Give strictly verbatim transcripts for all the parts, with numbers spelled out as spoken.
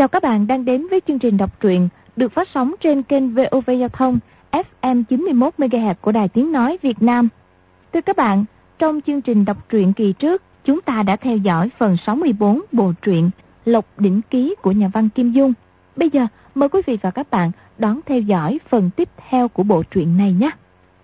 Chào các bạn đang đến với chương trình đọc truyện được phát sóng trên kênh vê o vê Giao thông ép em chín mươi mốt mê ga héc của Đài Tiếng Nói Việt Nam. Thưa các bạn, trong chương trình đọc truyện kỳ trước, chúng ta đã theo dõi phần sáu mươi bốn bộ truyện Lộc Đỉnh Ký của nhà văn Kim Dung. Bây giờ, mời quý vị và các bạn đón theo dõi phần tiếp theo của bộ truyện này nhé.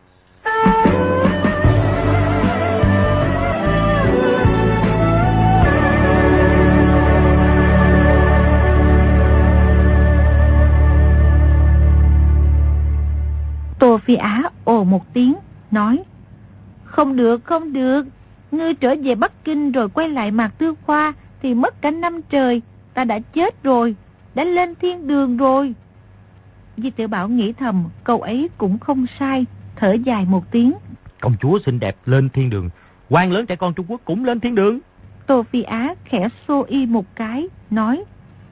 Tô Phi Á ồ một tiếng, nói: Không được, không được, ngươi trở về Bắc Kinh rồi quay lại Mạc Tư Khoa thì mất cả năm trời, ta đã chết rồi, đã lên thiên đường rồi. Di Tiểu Bảo nghĩ thầm, câu ấy cũng không sai, thở dài một tiếng. Công chúa xinh đẹp lên thiên đường, quan lớn trẻ con Trung Quốc cũng lên thiên đường. Tô Phi Á khẽ xô y một cái, nói: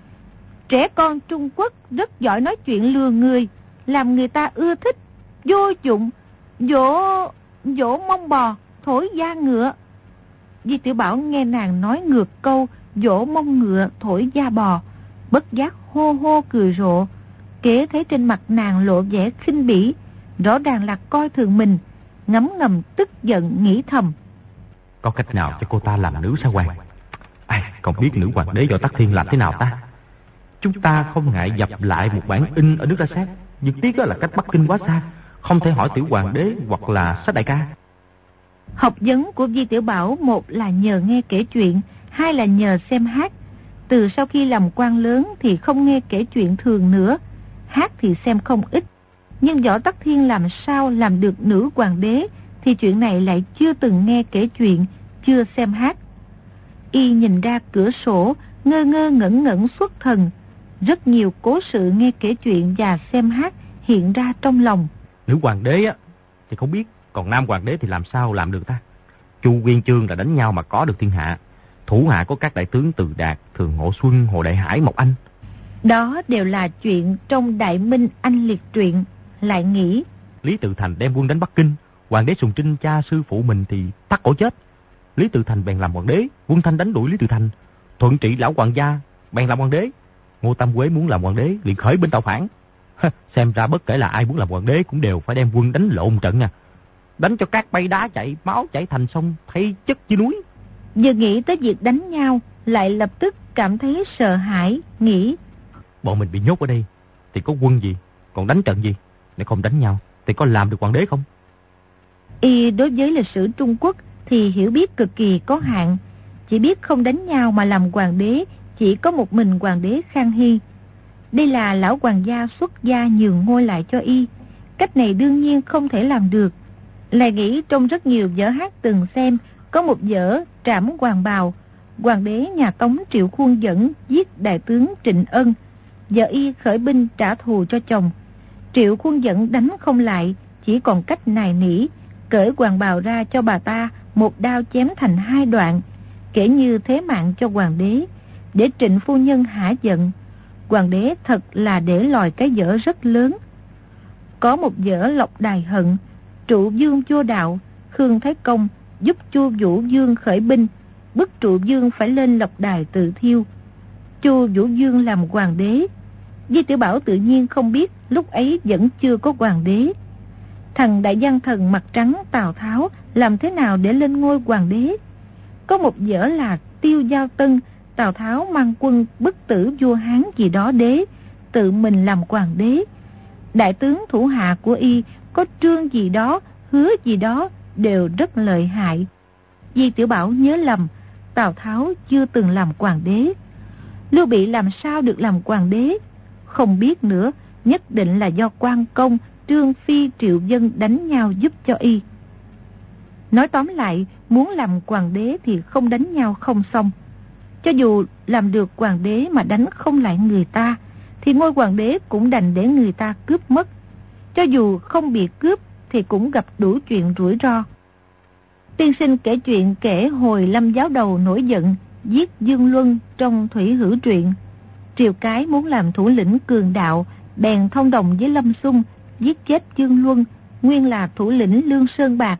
Trẻ con Trung Quốc rất giỏi nói chuyện lừa người, làm người ta ưa thích, vô dụng, dỗ, dỗ mông bò, thổi da ngựa. Di Tiểu Bảo nghe nàng nói ngược câu dỗ mông ngựa, thổi da bò, bất giác hô hô cười rộ. Kế thấy trên mặt nàng lộ vẻ khinh bỉ, rõ ràng là coi thường mình, ngấm ngầm tức giận nghĩ thầm: Có cách nào cho cô ta làm nữ sa hoàng? Ai, không biết nữ hoàng đế Võ Tắc Thiên làm thế nào ta? Chúng ta không ngại dập lại một bản in ở nước La Sát, nhưng tiếc đó là cách Bắc Kinh quá xa, không thể hỏi tiểu hoàng đế hoặc là Sách đại ca. Học vấn của Di Tiểu Bảo một là nhờ nghe kể chuyện, hai là nhờ xem hát. Từ sau khi làm quan lớn thì không nghe kể chuyện thường nữa, hát thì xem không ít. Nhưng Võ Tắc Thiên làm sao làm được nữ hoàng đế thì chuyện này lại chưa từng nghe kể chuyện, chưa xem hát. Y nhìn ra cửa sổ, ngơ ngơ ngẩn ngẩn xuất thần. Rất nhiều cố sự nghe kể chuyện và xem hát hiện ra trong lòng. Nữ hoàng đế á thì không biết, còn nam hoàng đế thì làm sao làm được ta? Chu Nguyên Chương là đánh nhau mà có được thiên hạ, thủ hạ có các đại tướng Từ Đạt, Thường Ngộ Xuân, Hồ Đại Hải, Mộc Anh. Đó đều là chuyện trong Đại Minh Anh Liệt truyện. Lại nghĩ Lý Tự Thành đem quân đánh Bắc Kinh, hoàng đế Sùng Trinh cha sư phụ mình thì tắt cổ chết. Lý Tự Thành bèn làm hoàng đế, Quân Thanh đánh đuổi Lý Tự Thành. Thuận trị lão hoàng gia bèn làm hoàng đế. Ngô Tam Quế muốn làm hoàng đế liền khởi binh tạo phản. Xem ra bất kể là ai muốn làm hoàng đế cũng đều phải đem quân đánh lộn trận nha. Đánh cho cát bay đá chạy, máu chảy thành sông, thay chất dưới núi. Vừa nghĩ tới việc đánh nhau, lại lập tức cảm thấy sợ hãi, nghĩ bọn mình bị nhốt ở đây thì có quân gì, còn đánh trận gì? Nếu không đánh nhau thì có làm được hoàng đế không? Y đối với lịch sử Trung Quốc thì hiểu biết cực kỳ có hạn, chỉ biết không đánh nhau mà làm hoàng đế chỉ có một mình hoàng đế Khang Hy. Đây là lão hoàng gia xuất gia nhường ngôi lại cho Y, cách này đương nhiên không thể làm được. Lại nghĩ trong rất nhiều vở hát từng xem, có một vở Trảm Hoàng Bào, hoàng đế nhà Tống Triệu Khuôn Dẫn giết đại tướng Trịnh Ân, vợ Y khởi binh trả thù cho chồng. Triệu Khuôn Dẫn đánh không lại, chỉ còn cách nài nỉ, cởi hoàng bào ra cho bà ta, một đao chém thành hai đoạn, kể như thế mạng cho hoàng đế, để Trịnh phu nhân hả giận. Hoàng đế thật là để lòi cái dở rất lớn. Có một dở Lộc Đài Hận, Trụ Dương vô đạo, Khương Thái Công giúp Chu Vũ Dương khởi binh, bức Trụ Dương phải lên Lộc Đài tự thiêu. Chu Vũ Dương làm hoàng đế. Di Tiểu Bảo tự nhiên không biết lúc ấy vẫn chưa có hoàng đế. Thằng đại văn thần mặt trắng Tào Tháo làm thế nào để lên ngôi hoàng đế? Có một vở là Tiêu Giao Tân, Tào Tháo mang quân bức tử vua Hán gì đó đế, tự mình làm hoàng đế. Đại tướng thủ hạ của Y có trương gì đó, hứa gì đó đều rất lợi hại. Di Tiểu Bảo nhớ lầm, Tào Tháo chưa từng làm hoàng đế. Lưu Bị làm sao được làm hoàng đế? Không biết nữa, nhất định là do Quan Công, Trương Phi, Triệu Dân đánh nhau giúp cho Y. Nói tóm lại, muốn làm hoàng đế thì không đánh nhau không xong. Cho dù làm được hoàng đế mà đánh không lại người ta, thì ngôi hoàng đế cũng đành để người ta cướp mất. Cho dù không bị cướp thì cũng gặp đủ chuyện rủi ro. Tiên sinh kể chuyện kể hồi Lâm Giáo Đầu nổi giận giết Dương Luân trong Thủy Hữu truyện. Triều Cái muốn làm thủ lĩnh cường đạo, bèn thông đồng với Lâm Xung giết chết Dương Luân, nguyên là thủ lĩnh Lương Sơn Bạc.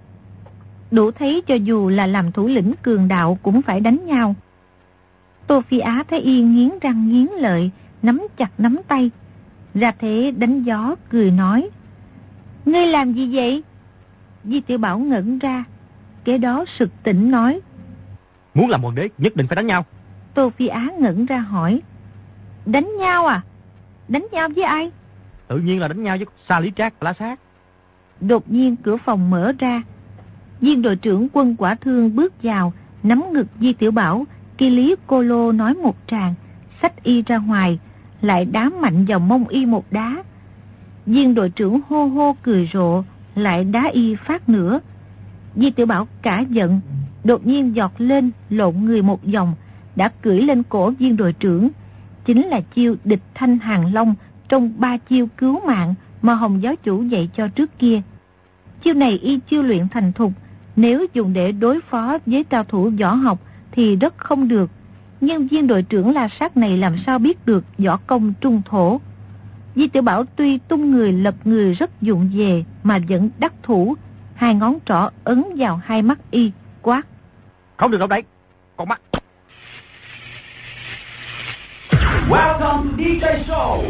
Đủ thấy cho dù là làm thủ lĩnh cường đạo cũng phải đánh nhau. Tô Phi Á thấy Y nghiến răng nghiến lợi, nắm chặt nắm tay. Ra thế đánh gió cười nói: Ngươi làm gì vậy? Di Tiểu Bảo ngẩn ra, kế đó sực tỉnh nói: Muốn làm hoàng đế nhất định phải đánh nhau. Tô Phi Á ngẩn ra hỏi: Đánh nhau à? Đánh nhau với ai? Tự nhiên là đánh nhau với Sa Lý Trác và La Sát. Đột nhiên cửa phòng mở ra, viên đội trưởng quân Quả Thương bước vào, nắm ngực Di Tiểu Bảo. Kỳ Lý Cô Lô nói một tràng, xách y ra ngoài, lại đá mạnh vào mông y một đá. Viên đội trưởng hô hô cười rộ, lại đá y phát nữa. Di Tiểu Bảo cả giận, đột nhiên giọt lên lộn người một vòng, đã cưỡi lên cổ viên đội trưởng. Chính là chiêu địch thanh hàng long trong ba chiêu cứu mạng mà Hồng giáo chủ dạy cho trước kia. Chiêu này y chưa luyện thành thục, nếu dùng để đối phó với cao thủ võ học thì rất không được. Nhưng viên đội trưởng La Sát này làm sao biết được võ công trung thổ. Di Tiểu Bảo tuy tung người lật người rất dụng về mà vẫn đắc thủ, hai ngón trỏ ấn vào hai mắt y, quát: Không được đâu đấy, con mắt. Welcome to đê gi Show.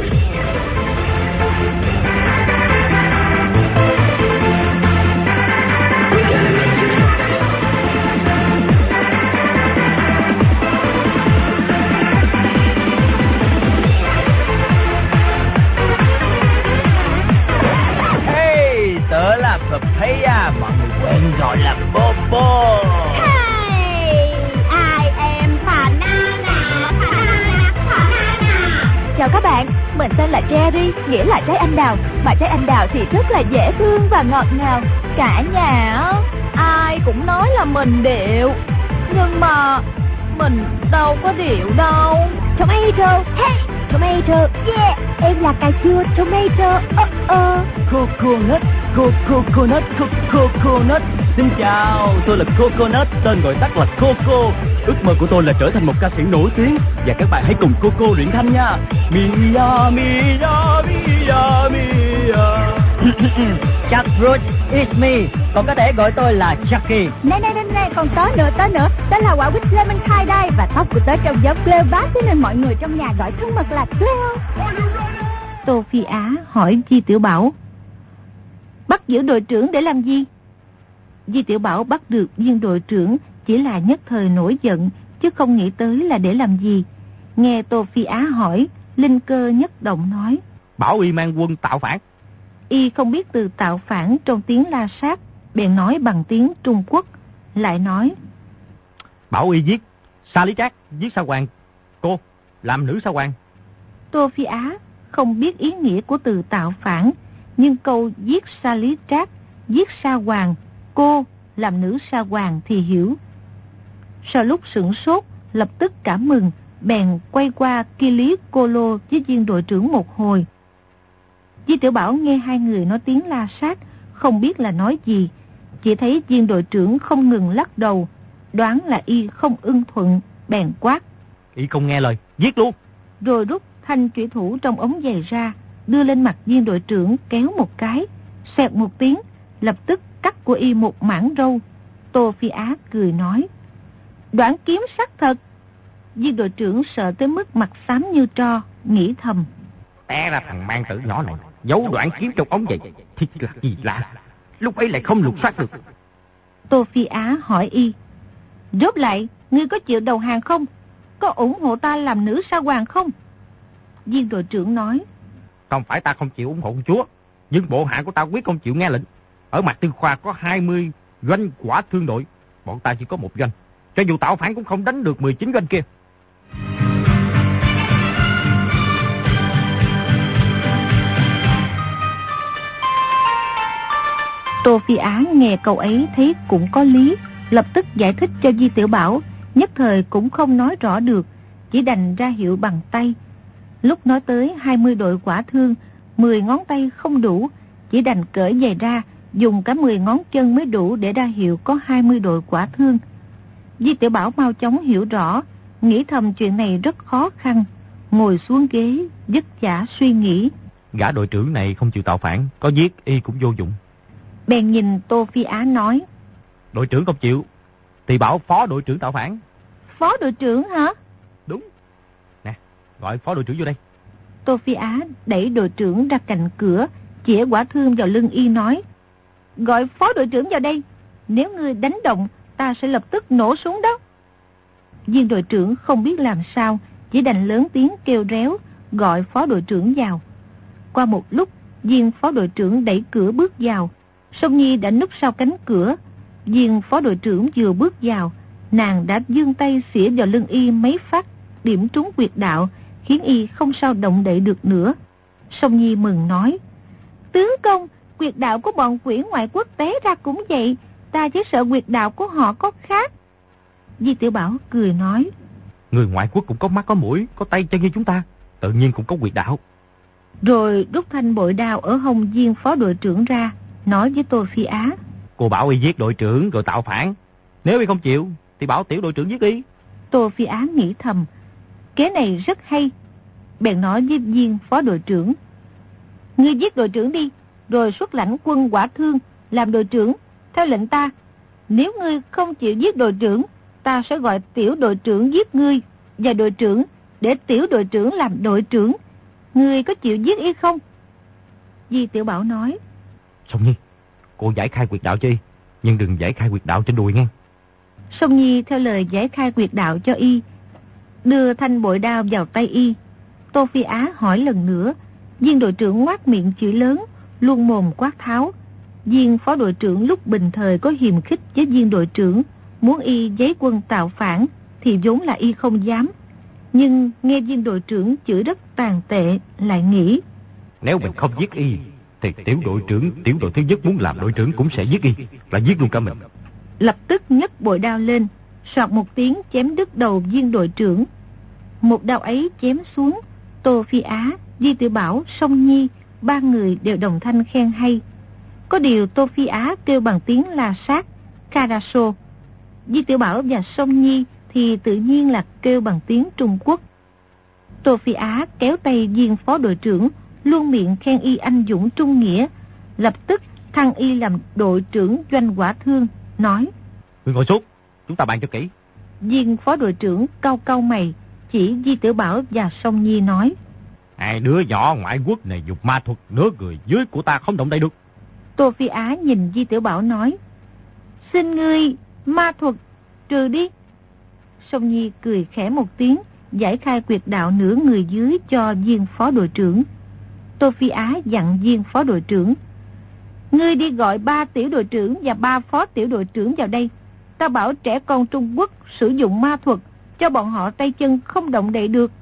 Hey, tớ là Papaya, mọi người quen gọi là Bobo. Hey, I am Banana, Banana, Banana. Chào các bạn, mình tên là Cherry, nghĩa là trái anh đào. Mà trái anh đào thì rất là dễ thương và ngọt ngào. Cả nhà á, ai cũng nói là mình điệu, nhưng mà mình đâu có điệu đâu. Tomato, hey, tomato, yeah, em là cà chua tomato, ơ uh, ơ. Uh. Coconut, coconut, coconut. Xin chào, tôi là Coconut, tên gọi tắt là Coco. Ước mơ của tôi là trở thành một ca sĩ nổi tiếng, và các bạn hãy cùng Coco luyện thanh nha. Mia, mia, mia, mia. Chuck Fruit, it's me. Còn có thể gọi tôi là Chucky. Này này này này, còn tớ nữa, tớ nữa. Tớ là quả quýt lemon khai đây, và tóc của tớ trông giống Cleopat, thế nên mọi người trong nhà gọi thân mật là Cleo. Tô Phi Á hỏi Di Tiểu Bảo: Bắt giữ đội trưởng để làm gì? Di Tiểu Bảo bắt được viên đội trưởng chỉ là nhất thời nổi giận, chứ không nghĩ tới là để làm gì. Nghe Tô Phi Á hỏi, linh cơ nhất động nói: Bảo y mang quân tạo phản. Y không biết từ tạo phản trong tiếng La Sát, bèn nói bằng tiếng Trung Quốc, lại nói: Bảo y giết Sa Lý Trác, giết Sa Hoàng cô, làm nữ Sa Hoàng. Tô Phi Á không biết ý nghĩa của từ tạo phản, nhưng câu giết Sa Lý Trác, giết Sa Hoàng cô, làm nữ Sa Hoàng thì hiểu. Sau lúc sửng sốt, lập tức cảm mừng, bèn quay qua Kỳ Lý Cô Lô với viên đội trưởng một hồi. Di Tiểu Bảo nghe hai người nói tiếng La Sát, không biết là nói gì, chỉ thấy viên đội trưởng không ngừng lắc đầu, đoán là y không ưng thuận, bèn quát: Y không nghe lời, giết luôn. Rồi rút thanh chủy thủ trong ống giày ra, đưa lên mặt viên đội trưởng kéo một cái, xẹt một tiếng, lập tức cắt của y một mảng râu. Tô Phi Á cười nói: Đoạn kiếm sắc thật. Viên đội trưởng sợ tới mức mặt xám như tro, nghĩ thầm: Té ra thằng mang tử nhỏ này giấu đoạn kiếm trong ống vậy, thì là gì lạ, lúc ấy lại không lục soát được. Tô Phi Á hỏi y: Rốt lại, ngươi có chịu đầu hàng không? Có ủng hộ ta làm nữ Sa Hoàng không? Viên đội trưởng nói: Không phải ta không chịu ủng hộ chúa, nhưng bộ hạ của ta quyết không chịu nghe lệnh. Ở Mạc Tư Khoa có hai mươi doanh Quả Thương đội, bọn ta chỉ có một doanh, cho dù tạo phản cũng không đánh được mười chín doanh kia. Tô Phi Á nghe câu ấy thấy cũng có lý, lập tức giải thích cho Di Tiểu Bảo, nhất thời cũng không nói rõ được, chỉ đành ra hiệu bằng tay. Lúc nói tới hai mươi đội Quả Thương, mười ngón tay không đủ, chỉ đành cởi giày ra, dùng cả mười ngón chân mới đủ để ra hiệu có hai mươi đội Quả Thương. Di Tiểu Bảo mau chóng hiểu rõ, nghĩ thầm chuyện này rất khó khăn, ngồi xuống ghế, vất vả suy nghĩ. Gã đội trưởng này không chịu tạo phản, có giết y cũng vô dụng. Bèn nhìn Tô Phi Á nói: Đội trưởng không chịu, thì bảo phó đội trưởng tạo phản. Phó đội trưởng hả? Đúng. Nè, gọi phó đội trưởng vô đây. Tô Phi Á đẩy đội trưởng ra cạnh cửa, chĩa quả thương vào lưng y nói: Gọi phó đội trưởng vào đây, nếu ngươi đánh động, ta sẽ lập tức nổ súng đó. Viên đội trưởng không biết làm sao, chỉ đành lớn tiếng kêu réo, gọi phó đội trưởng vào. Qua một lúc, viên phó đội trưởng đẩy cửa bước vào. Song Nhi đã núp sau cánh cửa. Viên phó đội trưởng vừa bước vào, nàng đã giương tay xỉa vào lưng y mấy phát, điểm trúng huyệt đạo, khiến y không sao động đậy được nữa. Song Nhi mừng nói: Tướng công, huyệt đạo của bọn quỷ ngoại quốc té ra cũng vậy, ta chỉ sợ huyệt đạo của họ có khác. Di Tiểu Bảo cười nói: Người ngoại quốc cũng có mắt có mũi, có tay chân như chúng ta, tự nhiên cũng có huyệt đạo. Rồi rút thanh bội đao ở hông viên phó đội trưởng ra, nói với Tô Phi Á: Cô bảo y giết đội trưởng rồi tạo phản, nếu y không chịu thì bảo tiểu đội trưởng giết y. Tô Phi Á nghĩ thầm, kế này rất hay, bèn nói với viên phó đội trưởng: Ngươi giết đội trưởng đi, rồi xuất lãnh quân Hỏa Thương làm đội trưởng theo lệnh ta. Nếu ngươi không chịu giết đội trưởng, ta sẽ gọi tiểu đội trưởng giết ngươi và đội trưởng, để tiểu đội trưởng làm đội trưởng. Ngươi có chịu giết y không? Di Tiểu Bảo nói: Song Nhi, cô giải khai huyệt đạo cho y, nhưng đừng giải khai huyệt đạo trên đùi nghe. Song Nhi theo lời giải khai huyệt đạo cho y, đưa thanh bội đao vào tay y. Tô Phi Á hỏi lần nữa, viên đội trưởng ngoác miệng chửi lớn, luôn mồm quát tháo. Viên phó đội trưởng lúc bình thời có hiềm khích với viên đội trưởng, muốn y giấy quân tạo phản thì vốn là y không dám. Nhưng nghe viên đội trưởng chửi rất tàn tệ, lại nghĩ: Nếu mình không giết y thì tiểu đội trưởng, tiểu đội thứ nhất muốn làm đội trưởng cũng sẽ giết y, là giết luôn cả mình. Lập tức nhấc bội đao lên, soạt một tiếng chém đứt đầu viên đội trưởng. Một đao ấy chém xuống, Tô Phi Á, Di Tiểu Bảo, Song Nhi, ba người đều đồng thanh khen hay. Có điều Tô Phi Á kêu bằng tiếng La Sát, Karaso. Di Tiểu Bảo và Song Nhi thì tự nhiên là kêu bằng tiếng Trung Quốc. Tô Phi Á kéo tay viên phó đội trưởng, luôn miệng khen y anh dũng trung nghĩa, lập tức thăng y làm đội trưởng doanh Hỏa Thương, nói: Ngươi ngồi xuống, chúng ta bàn cho kỹ. Viên phó đội trưởng cau cau mày, chỉ Di Tiểu Bảo và Song Nhi nói: Hai đứa nhỏ ngoại quốc này dùng ma thuật, nửa người dưới của ta không động đậy được. Tô Phi Á nhìn Di Tiểu Bảo nói: Xin ngươi ma thuật trừ đi. Song Nhi cười khẽ một tiếng, giải khai huyệt đạo nửa người dưới cho viên phó đội trưởng. Tô Phi Á dặn viên phó đội trưởng: Ngươi đi gọi ba tiểu đội trưởng và ba phó tiểu đội trưởng vào đây. Ta bảo trẻ con Trung Quốc sử dụng ma thuật, cho bọn họ tay chân không động đậy được.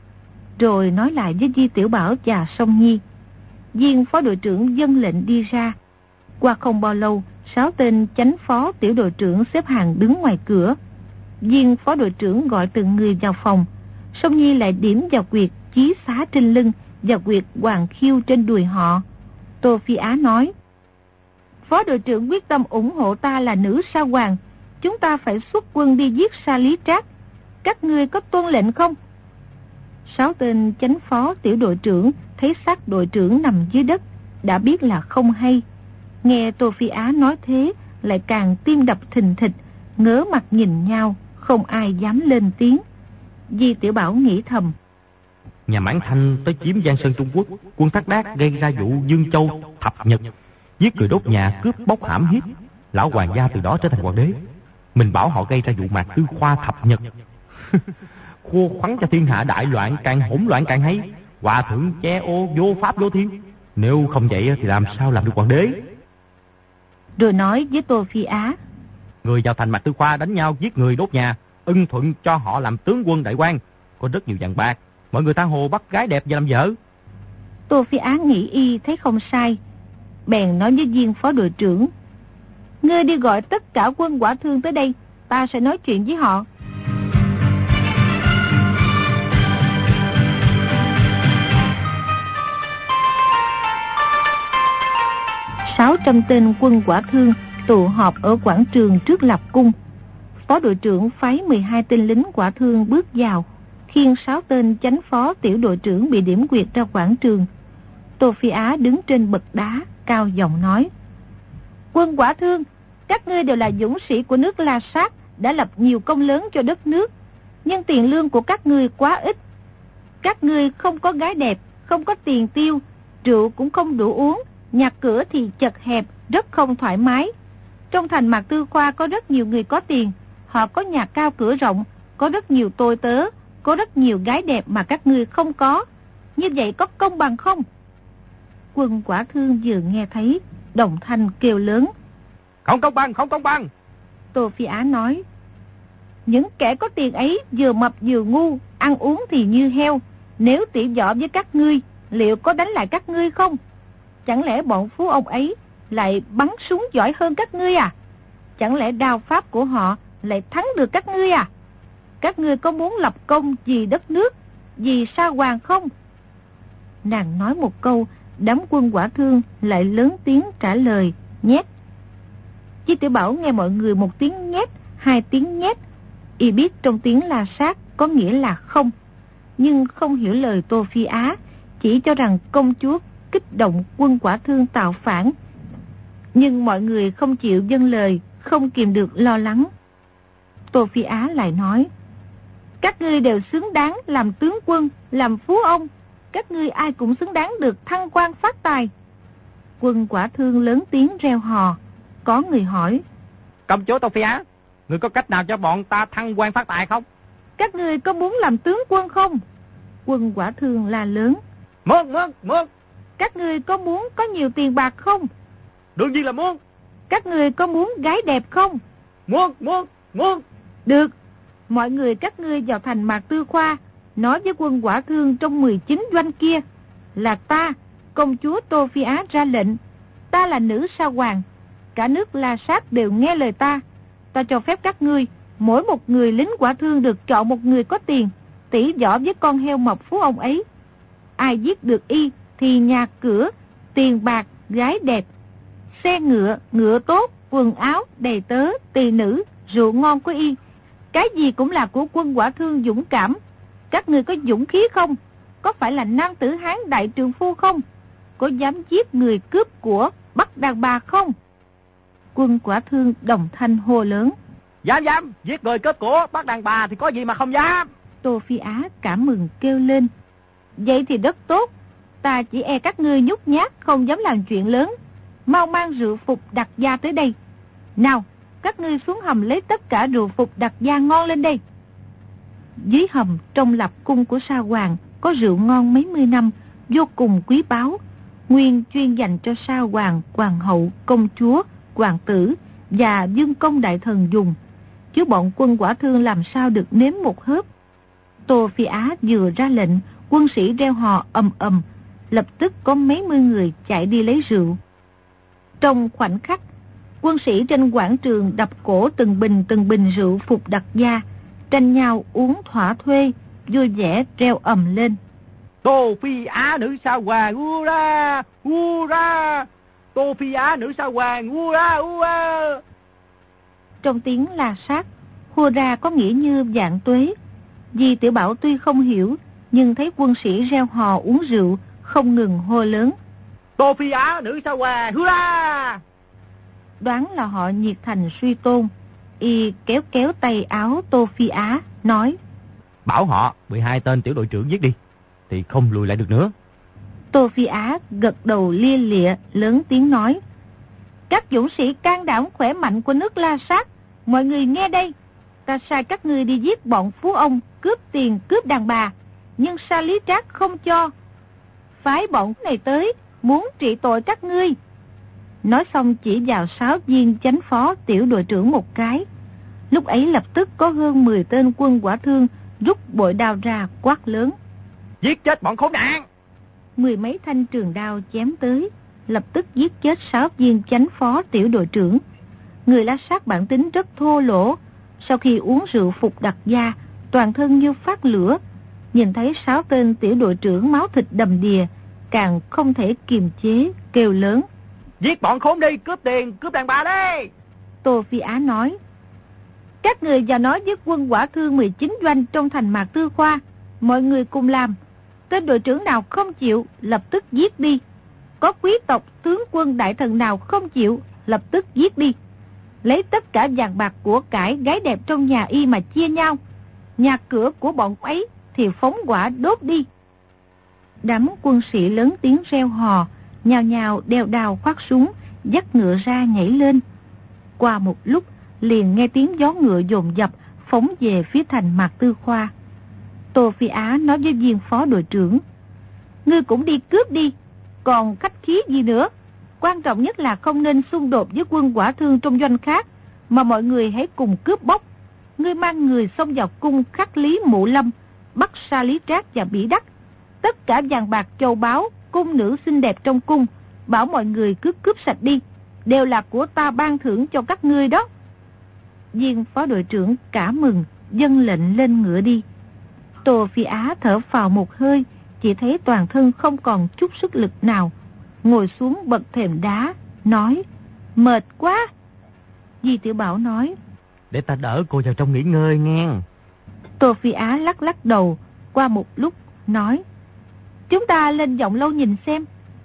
Rồi nói lại với Di Tiểu Bảo và Song Nhi. Viên phó đội trưởng dâng lệnh đi ra. Qua không bao lâu, sáu tên chánh phó tiểu đội trưởng xếp hàng đứng ngoài cửa. Viên phó đội trưởng gọi từng người vào phòng. Song Nhi lại điểm vào quyệt chí xá trên lưng và quyệt hoàng khiêu trên đùi họ. Tô Phi Á nói: Phó đội trưởng quyết tâm ủng hộ ta là nữ sa hoàng, chúng ta phải xuất quân đi giết Sa Lý Trác. Các ngươi có tuân lệnh không? Sáu tên chánh phó tiểu đội trưởng thấy xác đội trưởng nằm dưới đất, đã biết là không hay. Nghe Tô Phi Á nói thế, lại càng tim đập thình thịch, ngớ mặt nhìn nhau, không ai dám lên tiếng. Di Tiểu Bảo nghĩ thầm: Nhà Mãn Thanh tới chiếm Giang Sơn Trung Quốc, quân Thác Đác gây ra vụ Dương Châu thập nhật, giết người đốt nhà, cướp bóc hãm hiếp, lão hoàng gia từ đó trở thành hoàng đế. Mình bảo họ gây ra vụ Mạc Tư Khoa thập nhật, khua khoắn cho thiên hạ đại loạn, càng hỗn loạn càng hay. Hòa thượng che ô vô pháp vô thiên, nếu không vậy thì làm sao làm được hoàng đế. Rồi nói với Tô Phi Á: Người vào thành Mạc Tư Khoa đánh nhau, giết người đốt nhà, ưng thuận cho họ làm tướng quân đại quan, có rất nhiều vàng bạc, mọi người tha hồ bắt gái đẹp và làm vợ. Tô Phi Á nghĩ y thấy không sai, bèn nói với viên phó đội trưởng: Ngươi đi gọi tất cả quân Hỏa Thương tới đây, ta sẽ nói chuyện với họ. Sáu trăm tên quân Hỏa Thương tụ họp ở quảng trường trước Lập Cung. Phó đội trưởng phái mười hai tên lính Hỏa Thương bước vào, khiêng sáu tên chánh phó tiểu đội trưởng bị điểm quyệt ra quảng trường. Tô Phi Á đứng trên bậc đá, cao giọng nói: Quân Hỏa Thương, các ngươi đều là dũng sĩ của nước La Sát, đã lập nhiều công lớn cho đất nước, nhưng tiền lương của các ngươi quá ít. Các ngươi không có gái đẹp, không có tiền tiêu, rượu cũng không đủ uống, nhà cửa thì chật hẹp, rất không thoải mái. Trong thành Mạc Tư Khoa có rất nhiều người có tiền, họ có nhà cao cửa rộng, có rất nhiều tôi tớ, có rất nhiều gái đẹp mà các ngươi không có. Như vậy có công bằng không? Quân Quả Thương vừa nghe thấy, đồng thanh kêu lớn. Không công bằng, không công bằng. Tô Phi Á nói, những kẻ có tiền ấy vừa mập vừa ngu, ăn uống thì như heo. Nếu tỉ võ với các ngươi, liệu có đánh lại các ngươi không? Chẳng lẽ bọn phú ông ấy lại bắn súng giỏi hơn các ngươi à? Chẳng lẽ đao pháp của họ lại thắng được các ngươi à? Các ngươi có muốn lập công vì đất nước, vì Sa Hoàng không? Nàng nói một câu, đám Quân Quả Thương lại lớn tiếng trả lời, nhét. Chi Tiểu Bảo nghe mọi người một tiếng nhét, hai tiếng nhét, y biết trong tiếng La Sát có nghĩa là không, nhưng không hiểu lời Tô Phi Á, chỉ cho rằng công chúa kích động Quân Quả Thương tạo phản. Nhưng mọi người không chịu vâng lời, không kìm được lo lắng. Tô Phi Á lại nói, các ngươi đều xứng đáng làm tướng quân, làm phú ông, các ngươi ai cũng xứng đáng được thăng quan phát tài. Quân Quả Thương lớn tiếng reo hò. Có người hỏi, công chúa Tô Phi Á, ngươi có cách nào cho bọn ta thăng quan phát tài không? Các ngươi có muốn làm tướng quân không? Quân Quả Thương la lớn, Muốn, muốn, muốn. Các ngươi có muốn có nhiều tiền bạc không? Đương nhiên là muốn. Các ngươi có muốn gái đẹp không? Muốn, muốn, muốn. Được, mọi người các ngươi vào thành Mạc Tư Khoa, nói với Quân Quả Thương trong mười chín doanh kia, là ta, công chúa Tô Phi Á ra lệnh, ta là nữ Sa Hoàng, cả nước La Sát đều nghe lời ta. Ta cho phép các ngươi, mỗi một người lính Quả Thương được chọn một người có tiền, tỉ võ với con heo mập phú ông ấy. Ai giết được y thì nhà cửa, tiền bạc, gái đẹp, xe ngựa, ngựa tốt, quần áo, đầy tớ, tỳ nữ, rượu ngon của y, cái gì cũng là của Quân Quả Thương dũng cảm. Các ngươi có dũng khí không? Có phải là nam tử Hán đại trượng phu không? Có dám giết người cướp của, bắt đàn bà không? Quân Quả Thương đồng thanh hô lớn, Dám, dám, giết người cướp của, bắt đàn bà thì có gì mà không dám. Tô Phi Á cảm mừng kêu lên, vậy thì rất tốt, ta chỉ e các ngươi nhút nhát không dám làm chuyện lớn. Mau mang rượu phục đặc gia tới đây. Nào, các ngươi xuống hầm lấy tất cả rượu phục đặc gia ngon lên đây. Dưới hầm trong lập cung của Sa Hoàng có rượu ngon mấy mươi năm, vô cùng quý báu, nguyên chuyên dành cho Sa Hoàng, hoàng hậu, công chúa, hoàng tử và vương công đại thần dùng, chứ bọn Quân Quả Thương làm sao được nếm một hớp. Tô Phi Á vừa ra lệnh, quân sĩ reo hò ầm ầm, lập tức có mấy mươi người chạy đi lấy rượu. Trong khoảnh khắc, quân sĩ trên quảng trường đập cổ từng bình từng bình rượu phục đặc gia, tranh nhau uống thỏa thuê, vui vẻ reo ầm lên. Tô Phi Á nữ Sa Hoàng, hurra, hurra. Tô Phi Á nữ Sa Hoàng, hurra, hurra. Trong tiếng La Sát, hurra có nghĩa như vạn tuế. Di Tiểu Bảo tuy không hiểu, nhưng thấy quân sĩ reo hò uống rượu, không ngừng hô lớn, Tô Phi Á nữ Sa Hoàng, hurra. Đoán là họ nhiệt thành suy tôn. Y kéo kéo tay áo Tô Phi Á, nói, bảo họ mười hai tên tiểu đội trưởng giết đi, thì không lùi lại được nữa. Tô Phi Á gật đầu lia lịa, lớn tiếng nói, các dũng sĩ can đảm khỏe mạnh của nước La Sát, mọi người nghe đây, ta sai các ngươi đi giết bọn phú ông, cướp tiền, cướp đàn bà, nhưng Sa Lý Trác không cho. Phái bọn này tới, muốn trị tội các ngươi. Nói xong chỉ vào sáu viên chánh phó tiểu đội trưởng một cái. Lúc ấy lập tức có hơn mười tên Quân Quả Thương rút bội đao ra quát lớn, giết chết bọn khốn nạn. Mười mấy thanh trường đao chém tới, lập tức giết chết sáu viên chánh phó tiểu đội trưởng. Người La Sát bản tính rất thô lỗ, sau khi uống rượu phục đặc gia, toàn thân như phát lửa. Nhìn thấy sáu tên tiểu đội trưởng máu thịt đầm đìa, càng không thể kiềm chế, kêu lớn, giết bọn khốn đi, cướp tiền, cướp đàn bà đi. Tô Phi Á nói, các người vào nói với Quân Quả Thương mười chín doanh trong thành Mạc Tư Khoa, mọi người cùng làm. Tên đội trưởng nào không chịu, lập tức giết đi. Có quý tộc tướng quân đại thần nào không chịu, lập tức giết đi. Lấy tất cả vàng bạc của cải gái đẹp trong nhà y mà chia nhau. Nhà cửa của bọn ấy thì phóng hỏa đốt đi. Đám quân sĩ lớn tiếng reo hò, nhào nhào đeo đao khoác súng, dắt ngựa ra nhảy lên. Qua một lúc, liền nghe tiếng gió ngựa dồn dập phóng về phía thành Mạc Tư Khoa. Tô Phi Á nói với viên phó đội trưởng: "Ngươi cũng đi cướp đi, còn khách khí gì nữa? Quan trọng nhất là không nên xung đột với quân Quả Thương trong doanh khác, mà mọi người hãy cùng cướp bóc. Ngươi mang người xông vào cung Khắc Lý Mụ Lâm, bắt Sa Lý Trác và Bỉ Đắc. Tất cả vàng bạc châu báu, cung nữ xinh đẹp trong cung, bảo mọi người cứ cướp sạch đi, đều là của ta ban thưởng cho các ngươi đó." Viên phó đội trưởng cả mừng, dâng lệnh lên ngựa đi. Tô Phi Á thở phào một hơi, chỉ thấy toàn thân không còn chút sức lực nào, ngồi xuống bậc thềm đá, nói: "Mệt quá." Di Tiểu Bảo nói: "Để ta đỡ cô vào trong nghỉ ngơi nghe." Tô Phi Á lắc lắc đầu, qua một lúc nói: "Chúng ta lên Vọng Lâu nhìn xem."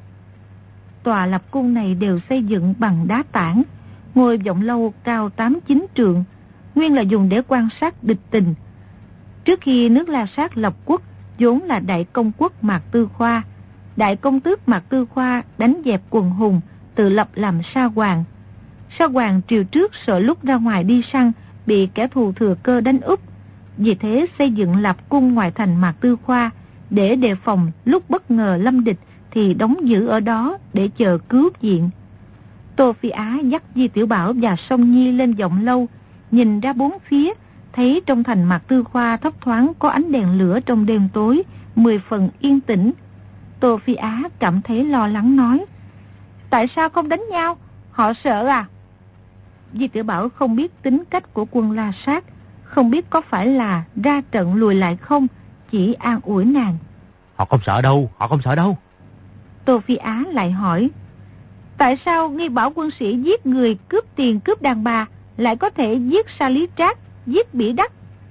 Tòa lập cung này đều xây dựng bằng đá tảng, ngôi Vọng Lâu cao tám chín trượng, nguyên là dùng để quan sát địch tình. Trước khi nước La Sát lập quốc, vốn là đại công quốc Mạc Tư Khoa. Đại công tước Mạc Tư Khoa đánh dẹp quần hùng, tự lập làm sa hoàng. Sa hoàng triều trước sợ lúc ra ngoài đi săn bị kẻ thù thừa cơ đánh úp, vì thế xây dựng lập cung ngoài thành Mạc Tư Khoa, để đề phòng lúc bất ngờ lâm địch thì đóng giữ ở đó để chờ cứu viện. Tô Phi Á dắt Di Tiểu Bảo và Song Nhi lên Vọng Lâu, nhìn ra bốn phía, thấy trong thành Mạc Tư Khoa thấp thoáng có ánh đèn lửa trong đêm tối, mười phần yên tĩnh. Tô Phi Á cảm thấy lo lắng nói: "Tại sao không đánh nhau? Họ sợ à?" Di Tiểu Bảo không biết tính cách của quân La Sát, không biết có phải là ra trận lùi lại không, chỉ an ủi nàng: "Họ không sợ đâu, họ không sợ đâu." Tô Phi Á lại hỏi: "Tại sao nghi bảo quân sĩ giết người, cướp tiền, cướp đàn bà, lại có thể giết Sa Lý Trác, giết Bỉ Đắc?"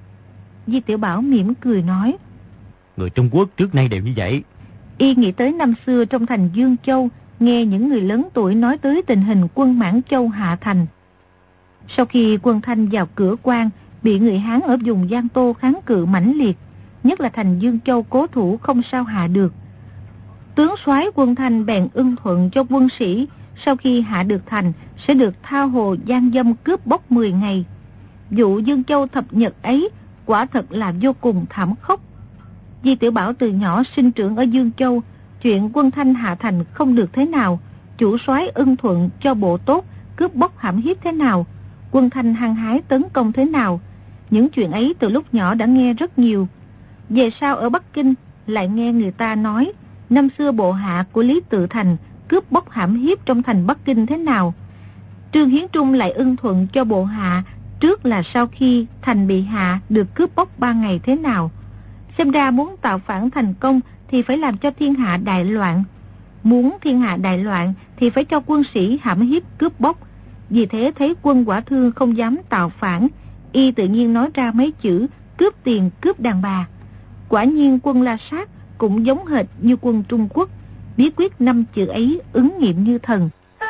Di Tiểu Bảo mỉm cười nói: "Người Trung Quốc trước nay đều như vậy." Y nghĩ tới năm xưa trong thành Dương Châu, nghe những người lớn tuổi nói tới tình hình quân Mãn Châu hạ thành. Sau khi quân Thanh vào cửa quan, bị người Hán ở vùng Giang Tô kháng cự mãnh liệt, nhất là thành Dương Châu cố thủ không sao hạ được. Tướng soái quân Thanh bèn ưng thuận cho quân sĩ, sau khi hạ được thành sẽ được tha hồ gian dâm cướp bóc mười ngày. Vụ Dương Châu thập nhật ấy quả thật là vô cùng thảm khốc. Di Tiểu Bảo từ nhỏ sinh trưởng ở Dương Châu, chuyện quân Thanh hạ thành không được thế nào, chủ soái ưng thuận cho bộ tốt, cướp bóc hãm hiếp thế nào, quân Thanh hăng hái tấn công thế nào, những chuyện ấy từ lúc nhỏ đã nghe rất nhiều. Về sau ở Bắc Kinh lại nghe người ta nói năm xưa bộ hạ của Lý Tự Thành cướp bóc hãm hiếp trong thành Bắc Kinh thế nào. Trương Hiến Trung lại ưng thuận cho bộ hạ trước là sau khi thành bị hạ được cướp bóc ba ngày thế nào. Xem ra muốn tạo phản thành công thì phải làm cho thiên hạ đại loạn. Muốn thiên hạ đại loạn thì phải cho quân sĩ hãm hiếp cướp bóc. Vì thế thấy quân Quả Thương không dám tạo phản, y tự nhiên nói ra mấy chữ cướp tiền, cướp đàn bà. Quả nhiên quân La Sát cũng giống hệt như quân Trung Quốc, bí quyết năm chữ ấy ứng nghiệm như thần.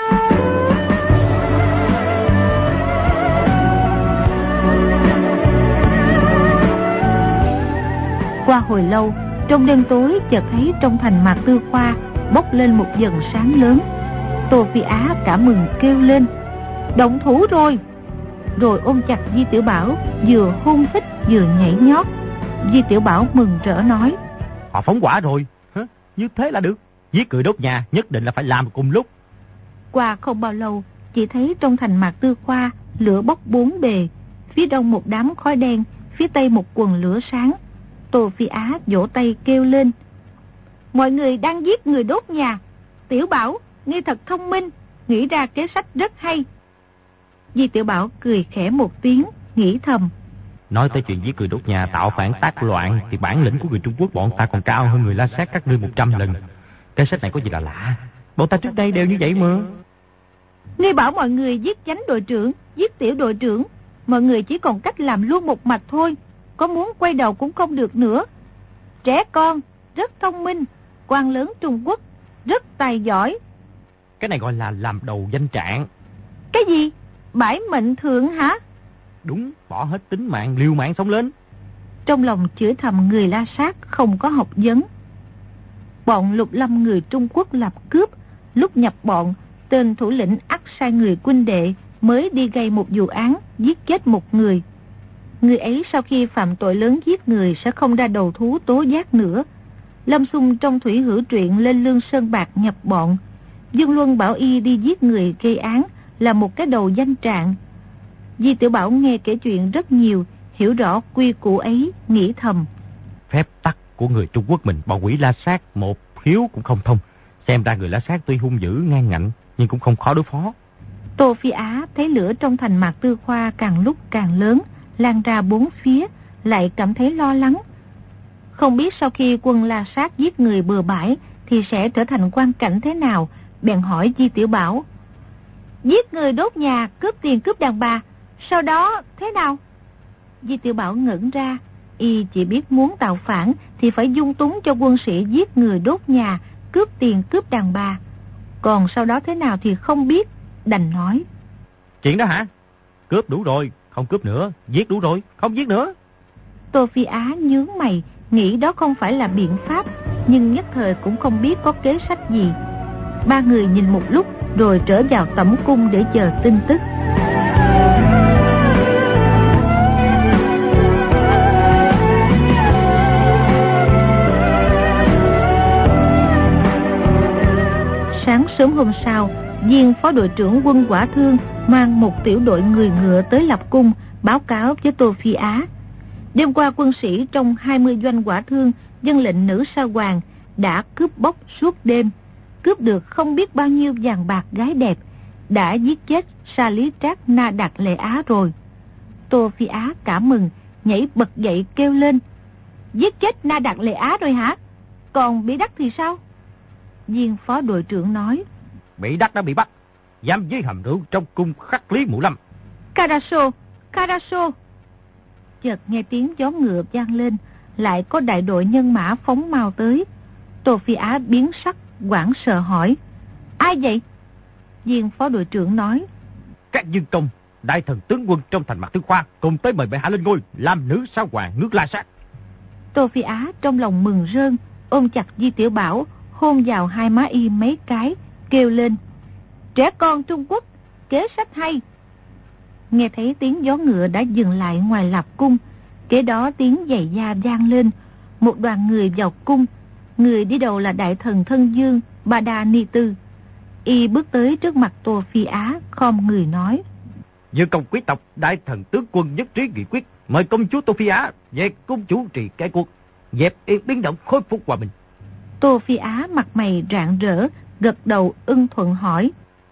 Qua hồi lâu, trong đêm tối chợt thấy trong thành Mạc Tư Khoa bốc lên một dần sáng lớn. Tô Phi Á cả mừng kêu lên: "Động thủ rồi!" Rồi ôm chặt Di Tiểu Bảo, vừa hôn hít vừa nhảy nhót. Di Tiểu Bảo mừng rỡ nói: "Họ phóng hỏa rồi, hả? Như thế là được. Giết người đốt nhà nhất định là phải làm cùng lúc." Qua không bao lâu, chỉ thấy trong thành Mạc Tư Khoa lửa bốc bốn bề, phía đông một đám khói đen, phía tây một quần lửa sáng. Tô Phi Á vỗ tay kêu lên: "Mọi người đang giết người đốt nhà. Tiểu Bảo, ngươi thật thông minh, nghĩ ra kế sách rất hay." Di Tiểu Bảo cười khẽ một tiếng, nghĩ thầm: Nói tới chuyện giết người đốt nhà tạo phản tác loạn thì bản lĩnh của người Trung Quốc bọn ta còn cao hơn người La Sát các ngươi một trăm lần. Cái sách này có gì là lạ? Bọn ta trước đây đều như vậy mà. Ngươi bảo mọi người giết chánh đội trưởng, giết tiểu đội trưởng, mọi người chỉ còn cách làm luôn một mạch thôi, có muốn quay đầu cũng không được nữa. Trẻ con rất thông minh, quan lớn Trung Quốc rất tài giỏi. Cái này gọi là làm đầu danh trạng. Cái gì? Bãi mệnh thượng hả? Đúng, bỏ hết tính mạng, liều mạng sống lên. Trong lòng chửi thầm người La Sát không có học vấn. bọn Lục Lâm người Trung Quốc lập cướp. Lúc nhập bọn, tên thủ lĩnh ắt sai người huynh đệ mới đi gây một vụ án, giết chết một người. Người ấy sau khi phạm tội lớn giết người sẽ không ra đầu thú tố giác nữa. Lâm Xung trong Thủy Hữu Truyện lên Lương Sơn Bạc nhập bọn. Dương Luân bảo y đi giết người gây án là một cái đầu danh trạng. Di Tiểu Bảo nghe kể chuyện rất nhiều, hiểu rõ quy củ ấy, nghĩ thầm. Phép tắc của người Trung Quốc mình, bọn quỷ La Sát một hiếu cũng không thông. Xem ra người La Sát tuy hung dữ ngang ngạnh, nhưng cũng không khó đối phó. Tô Phi Á thấy lửa trong thành Mạc Tư Khoa càng lúc càng lớn, lan ra bốn phía, lại cảm thấy lo lắng. Không biết sau khi quân La Sát giết người bừa bãi thì sẽ trở thành quang cảnh thế nào, bèn hỏi Di Tiểu Bảo. Giết người đốt nhà, cướp tiền cướp đàn bà, sau đó thế nào? Di Tiểu Bảo ngẩn ra, y chỉ biết muốn tạo phản thì phải dung túng cho quân sĩ giết người đốt nhà, cướp tiền cướp đàn bà. Còn sau đó thế nào thì không biết, đành nói. Chuyện đó hả? Cướp đủ rồi, không cướp nữa. Giết đủ rồi, không giết nữa. Tô Phi Á nhướng mày, nghĩ đó không phải là biện pháp, nhưng nhất thời cũng không biết có kế sách gì. Ba người nhìn một lúc rồi trở vào tẩm cung để chờ tin tức. Sáng sớm hôm sau, viên phó đội trưởng quân Hỏa Thương mang một tiểu đội người ngựa tới lập cung báo cáo với Tô Phi Á. Đêm qua quân sĩ trong hai mươi doanh Hỏa Thương dân lệnh nữ Sa Hoàng đã cướp bóc suốt đêm, cướp được không biết bao nhiêu vàng bạc gái đẹp, đã giết chết Sa Lý Trác Na Đạt Lệ Á rồi. Tô Phi Á cảm mừng, nhảy bật dậy kêu lên. Giết chết Na Đạt Lệ Á rồi hả? Còn Bị Đắc thì sao? Viên phó đội trưởng nói. Bị Đắc đã bị bắt, giam dưới hầm rượu trong cung Khắc Lý Mộ Lâm. Caraso, Caraso. Chợt nghe tiếng gió ngựa vang lên, lại có đại đội nhân mã phóng mau tới. Tô Phi Á biến sắc, hoảng sợ hỏi. Ai vậy? Viên phó đội trưởng nói. Các Dương Công, đại thần tướng quân trong thành Mạc Tư Khoa cùng tới mời bệ hạ lên ngôi làm nữ Sa Hoàng nước La Sát. Tô Phi Á trong lòng mừng rơn, ôm chặt Di Tiểu Bảo, hôn vào hai má y mấy cái, kêu lên. Trẻ con Trung Quốc, kế sách hay. Nghe thấy tiếng gió ngựa đã dừng lại ngoài lập cung, kế đó tiếng giày da vang lên, một đoàn người vào cung. Người đi đầu là đại thần Thân Dương Ba Đa Ni Tư. Y bước tới trước mặt Tô Phi Á, khom người nói. Dương công quý tộc, đại thần tướng quân nhất trí nghị quyết, mời công chúa Tô Phi Á về cung chủ trì cái cuộc, dẹp yên biến động, khôi phục hòa bình. Tô Phi Á mặt mày rạng rỡ, gật đầu ưng thuận hỏi.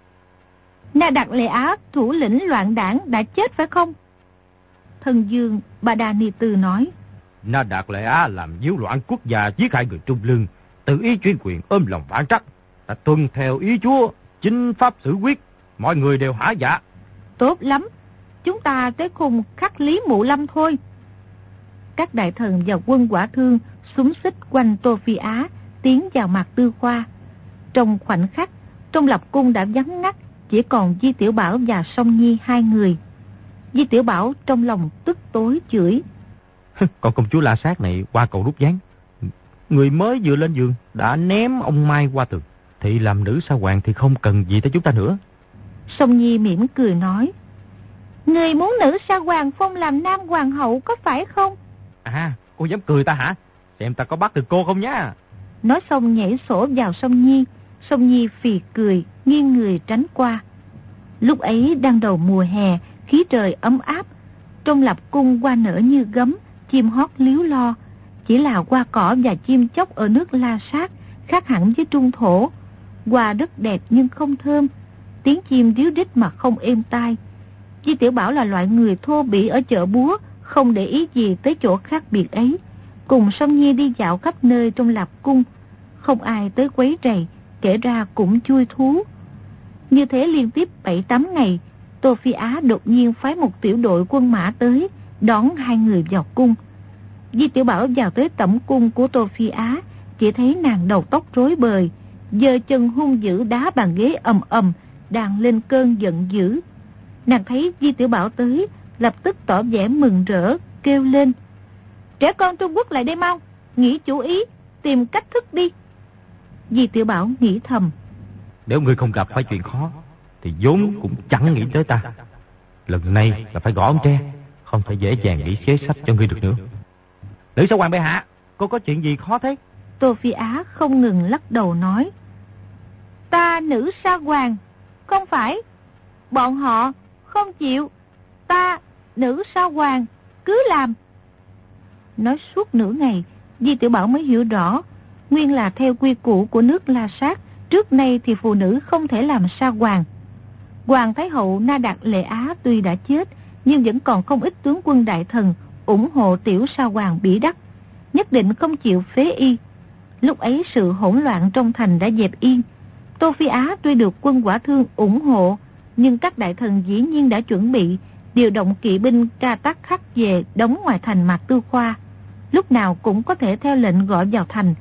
Na Đạt Lệ Á, thủ lĩnh loạn đảng đã chết phải không? Thân Dương Ba Đa Ni Tư nói. Na Đạt Lệ Á làm nhiễu loạn quốc gia, giết hại người Trung Lương, tự ý chuyên quyền, ôm lòng phản trắc, đã tuân theo ý chúa, chính pháp xử quyết, mọi người đều hả dạ. Tốt lắm, chúng ta tới khung Khắc Lý Mộ Lâm thôi. Các đại thần và quân Hỏa Thương xúm xích quanh Tô Phi Á, tiến vào Mạc Tư Khoa. Trong khoảnh khắc, trong lập cung đã vắng ngắt, chỉ còn Di Tiểu Bảo và Song Nhi hai người. Di Tiểu Bảo trong lòng tức tối chửi. Còn công chúa La Sát này qua cầu rút ván, người mới vừa lên giường đã ném ông Mai qua tường, thì làm nữ Sa Hoàng thì không cần gì tới chúng ta nữa. Song Nhi mỉm cười nói. Người muốn nữ Sa Hoàng phong làm nam hoàng hậu có phải không? À, cô dám cười ta hả? Xem ta có bắt được cô không nhá. Nói xong nhảy sổ vào Song Nhi. Song Nhi phì cười, nghiêng người tránh qua. Lúc ấy đang đầu mùa hè, khí trời ấm áp. Trong lập cung hoa nở như gấm, chim hót líu lo. Chỉ là hoa cỏ và chim chóc ở nước La Sát khác hẳn với trung thổ. Hoa rất đẹp nhưng không thơm, tiếng chim ríu rít mà không êm tai. Di Tiểu Bảo là loại người thô bỉ ở chợ búa, không để ý gì tới chỗ khác biệt ấy. Cùng Song Nhi đi dạo khắp nơi trong lập cung, không ai tới quấy rầy, kể ra cũng chui thú. Như thế liên tiếp bảy tám ngày, Tô Phi Á đột nhiên phái một tiểu đội quân mã tới, đón hai người vào cung. Di Tiểu Bảo vào tới tẩm cung của Tô Phi Á, chỉ thấy nàng đầu tóc rối bời, giơ chân hung dữ đá bàn ghế ầm ầm, đang lên cơn giận dữ. Nàng thấy Di Tiểu Bảo tới, lập tức tỏ vẻ mừng rỡ, kêu lên. Trẻ con Trung Quốc lại đây mau, nghĩ chủ ý, tìm cách thức đi. Di Tiểu Bảo nghĩ thầm. Nếu ngươi không gặp phải chuyện khó thì vốn cũng chẳng nghĩ tới ta. Lần này là phải gõ ống tre, không thể dễ dàng nghĩ kế sách cho ngươi được nữa. Nữ Sao Hoàng bệ hạ, cô có chuyện gì khó thế? Tô Phi Á không ngừng lắc đầu nói. Ta Nữ Sao Hoàng, không phải. Bọn họ không chịu. Ta Nữ Sao Hoàng cứ làm. Nói suốt nửa ngày, Di Tiểu Bảo mới hiểu rõ. Nguyên là theo quy củ của nước La Sát, trước nay thì phụ nữ không thể làm Sao Hoàng. Hoàng Thái Hậu Na Đạt Lệ Á tuy đã chết, nhưng vẫn còn không ít tướng quân đại thần ủng hộ tiểu Sao Hoàng Bỉ Đắc, nhất định không chịu phế y. Lúc ấy sự hỗn loạn trong thành đã dẹp yên. Tô Phi Á tuy được quân Hỏa Thương ủng hộ, nhưng các đại thần dĩ nhiên đã chuẩn bị điều động kỵ binh Ca Tác Khắc về đóng ngoài thành Mạc Tư Khoa, lúc nào cũng có thể theo lệnh gọi vào thành.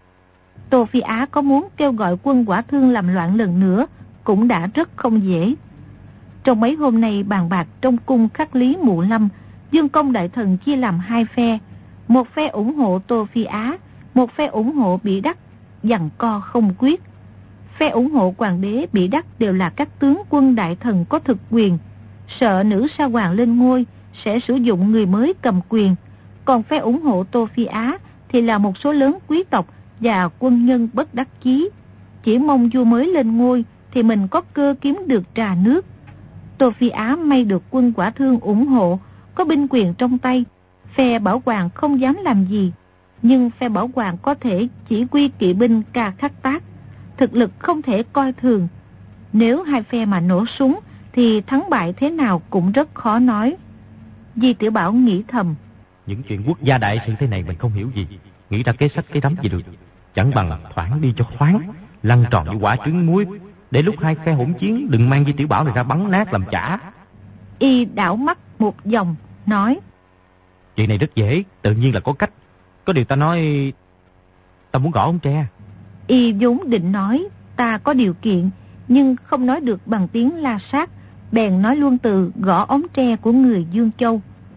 Tô Phi Á có muốn kêu gọi quân Hỏa Thương làm loạn lần nữa cũng đã rất không dễ. Trong mấy hôm nay bàn bạc trong cung Khắc Lý Mụ Lâm, Dương công đại thần chia làm hai phe, một phe ủng hộ Tô Phi Á, một phe ủng hộ Bỉ Đắc, giằng co không quyết. Phe ủng hộ hoàng đế Bỉ Đắc đều là các tướng quân đại thần có thực quyền, sợ Nữ Sao Hoàng lên ngôi sẽ sử dụng người mới cầm quyền. Còn phe ủng hộ Tô Phi Á thì là một số lớn quý tộc và quân nhân bất đắc chí, chỉ mong vua mới lên ngôi thì mình có cơ kiếm được trà nước. Tô Phi Á may được quân Hỏa Thương ủng hộ, có binh quyền trong tay, phe Bảo Hoàng không dám làm gì, nhưng phe Bảo Hoàng có thể chỉ huy kỵ binh Ca Khắc Tác, thực lực không thể coi thường. Nếu hai phe mà nổ súng thì thắng bại thế nào cũng rất khó nói. Di Tiểu Bảo nghĩ thầm. Những chuyện quốc gia đại sự thế này mình không hiểu gì, nghĩ ra kế sách kế đấm gì được. Chẳng bằng thoảng đi cho thoáng, lăn tròn như quả trứng muối, để lúc hai phe hỗn chiến đừng mang Di Tiểu Bảo này ra bắn nát làm chả. Y đảo mắt một vòng, nói. Chuyện này rất dễ, tự nhiên là có cách. Có điều ta nói, ta muốn gõ ống tre. Y vốn định nói ta có điều kiện, nhưng không nói được bằng tiếng La Sát, bèn nói luôn từ gõ ống tre của người Dương Châu.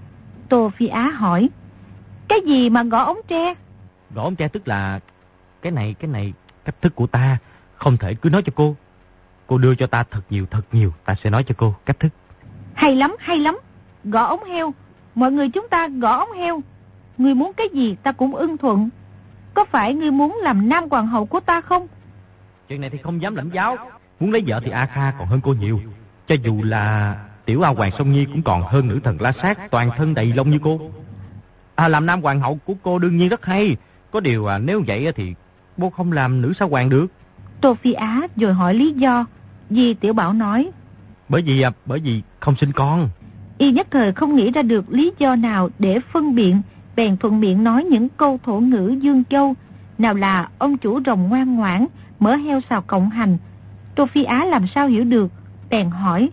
Tô Phi Á hỏi. Cái gì mà gõ ống tre? Gõ ống tre tức là cái này, cái này, cách thức của ta, không thể cứ nói cho cô. Cô đưa cho ta thật nhiều, thật nhiều, ta sẽ nói cho cô cách thức. Hay lắm, hay lắm. Gõ ống heo. Mọi người chúng ta gõ ống heo. Ngươi muốn cái gì ta cũng ưng thuận. Có phải ngươi muốn làm nam hoàng hậu của ta không? Chuyện này thì không dám lãnh giáo. Muốn lấy vợ thì A Kha còn hơn cô nhiều. Cho dù là tiểu A Hoàng Song Nhi cũng còn hơn nữ thần La Sát toàn thân đầy lông như cô. À, làm nam hoàng hậu của cô đương nhiên rất hay. Có điều à, nếu vậy thì cô không làm Nữ Sao Hoàng được. Tô Phi Á rồi hỏi lý do. Di Tiểu Bảo nói. Bởi vì à, bởi vì không sinh con. Y nhất thời không nghĩ ra được lý do nào để phân biện, bèn thuận miệng nói những câu thổ ngữ Dương Châu, nào là ông chủ rồng ngoan ngoãn, mỡ heo xào cộng hành. Tô Phi Á làm sao hiểu được, bèn hỏi.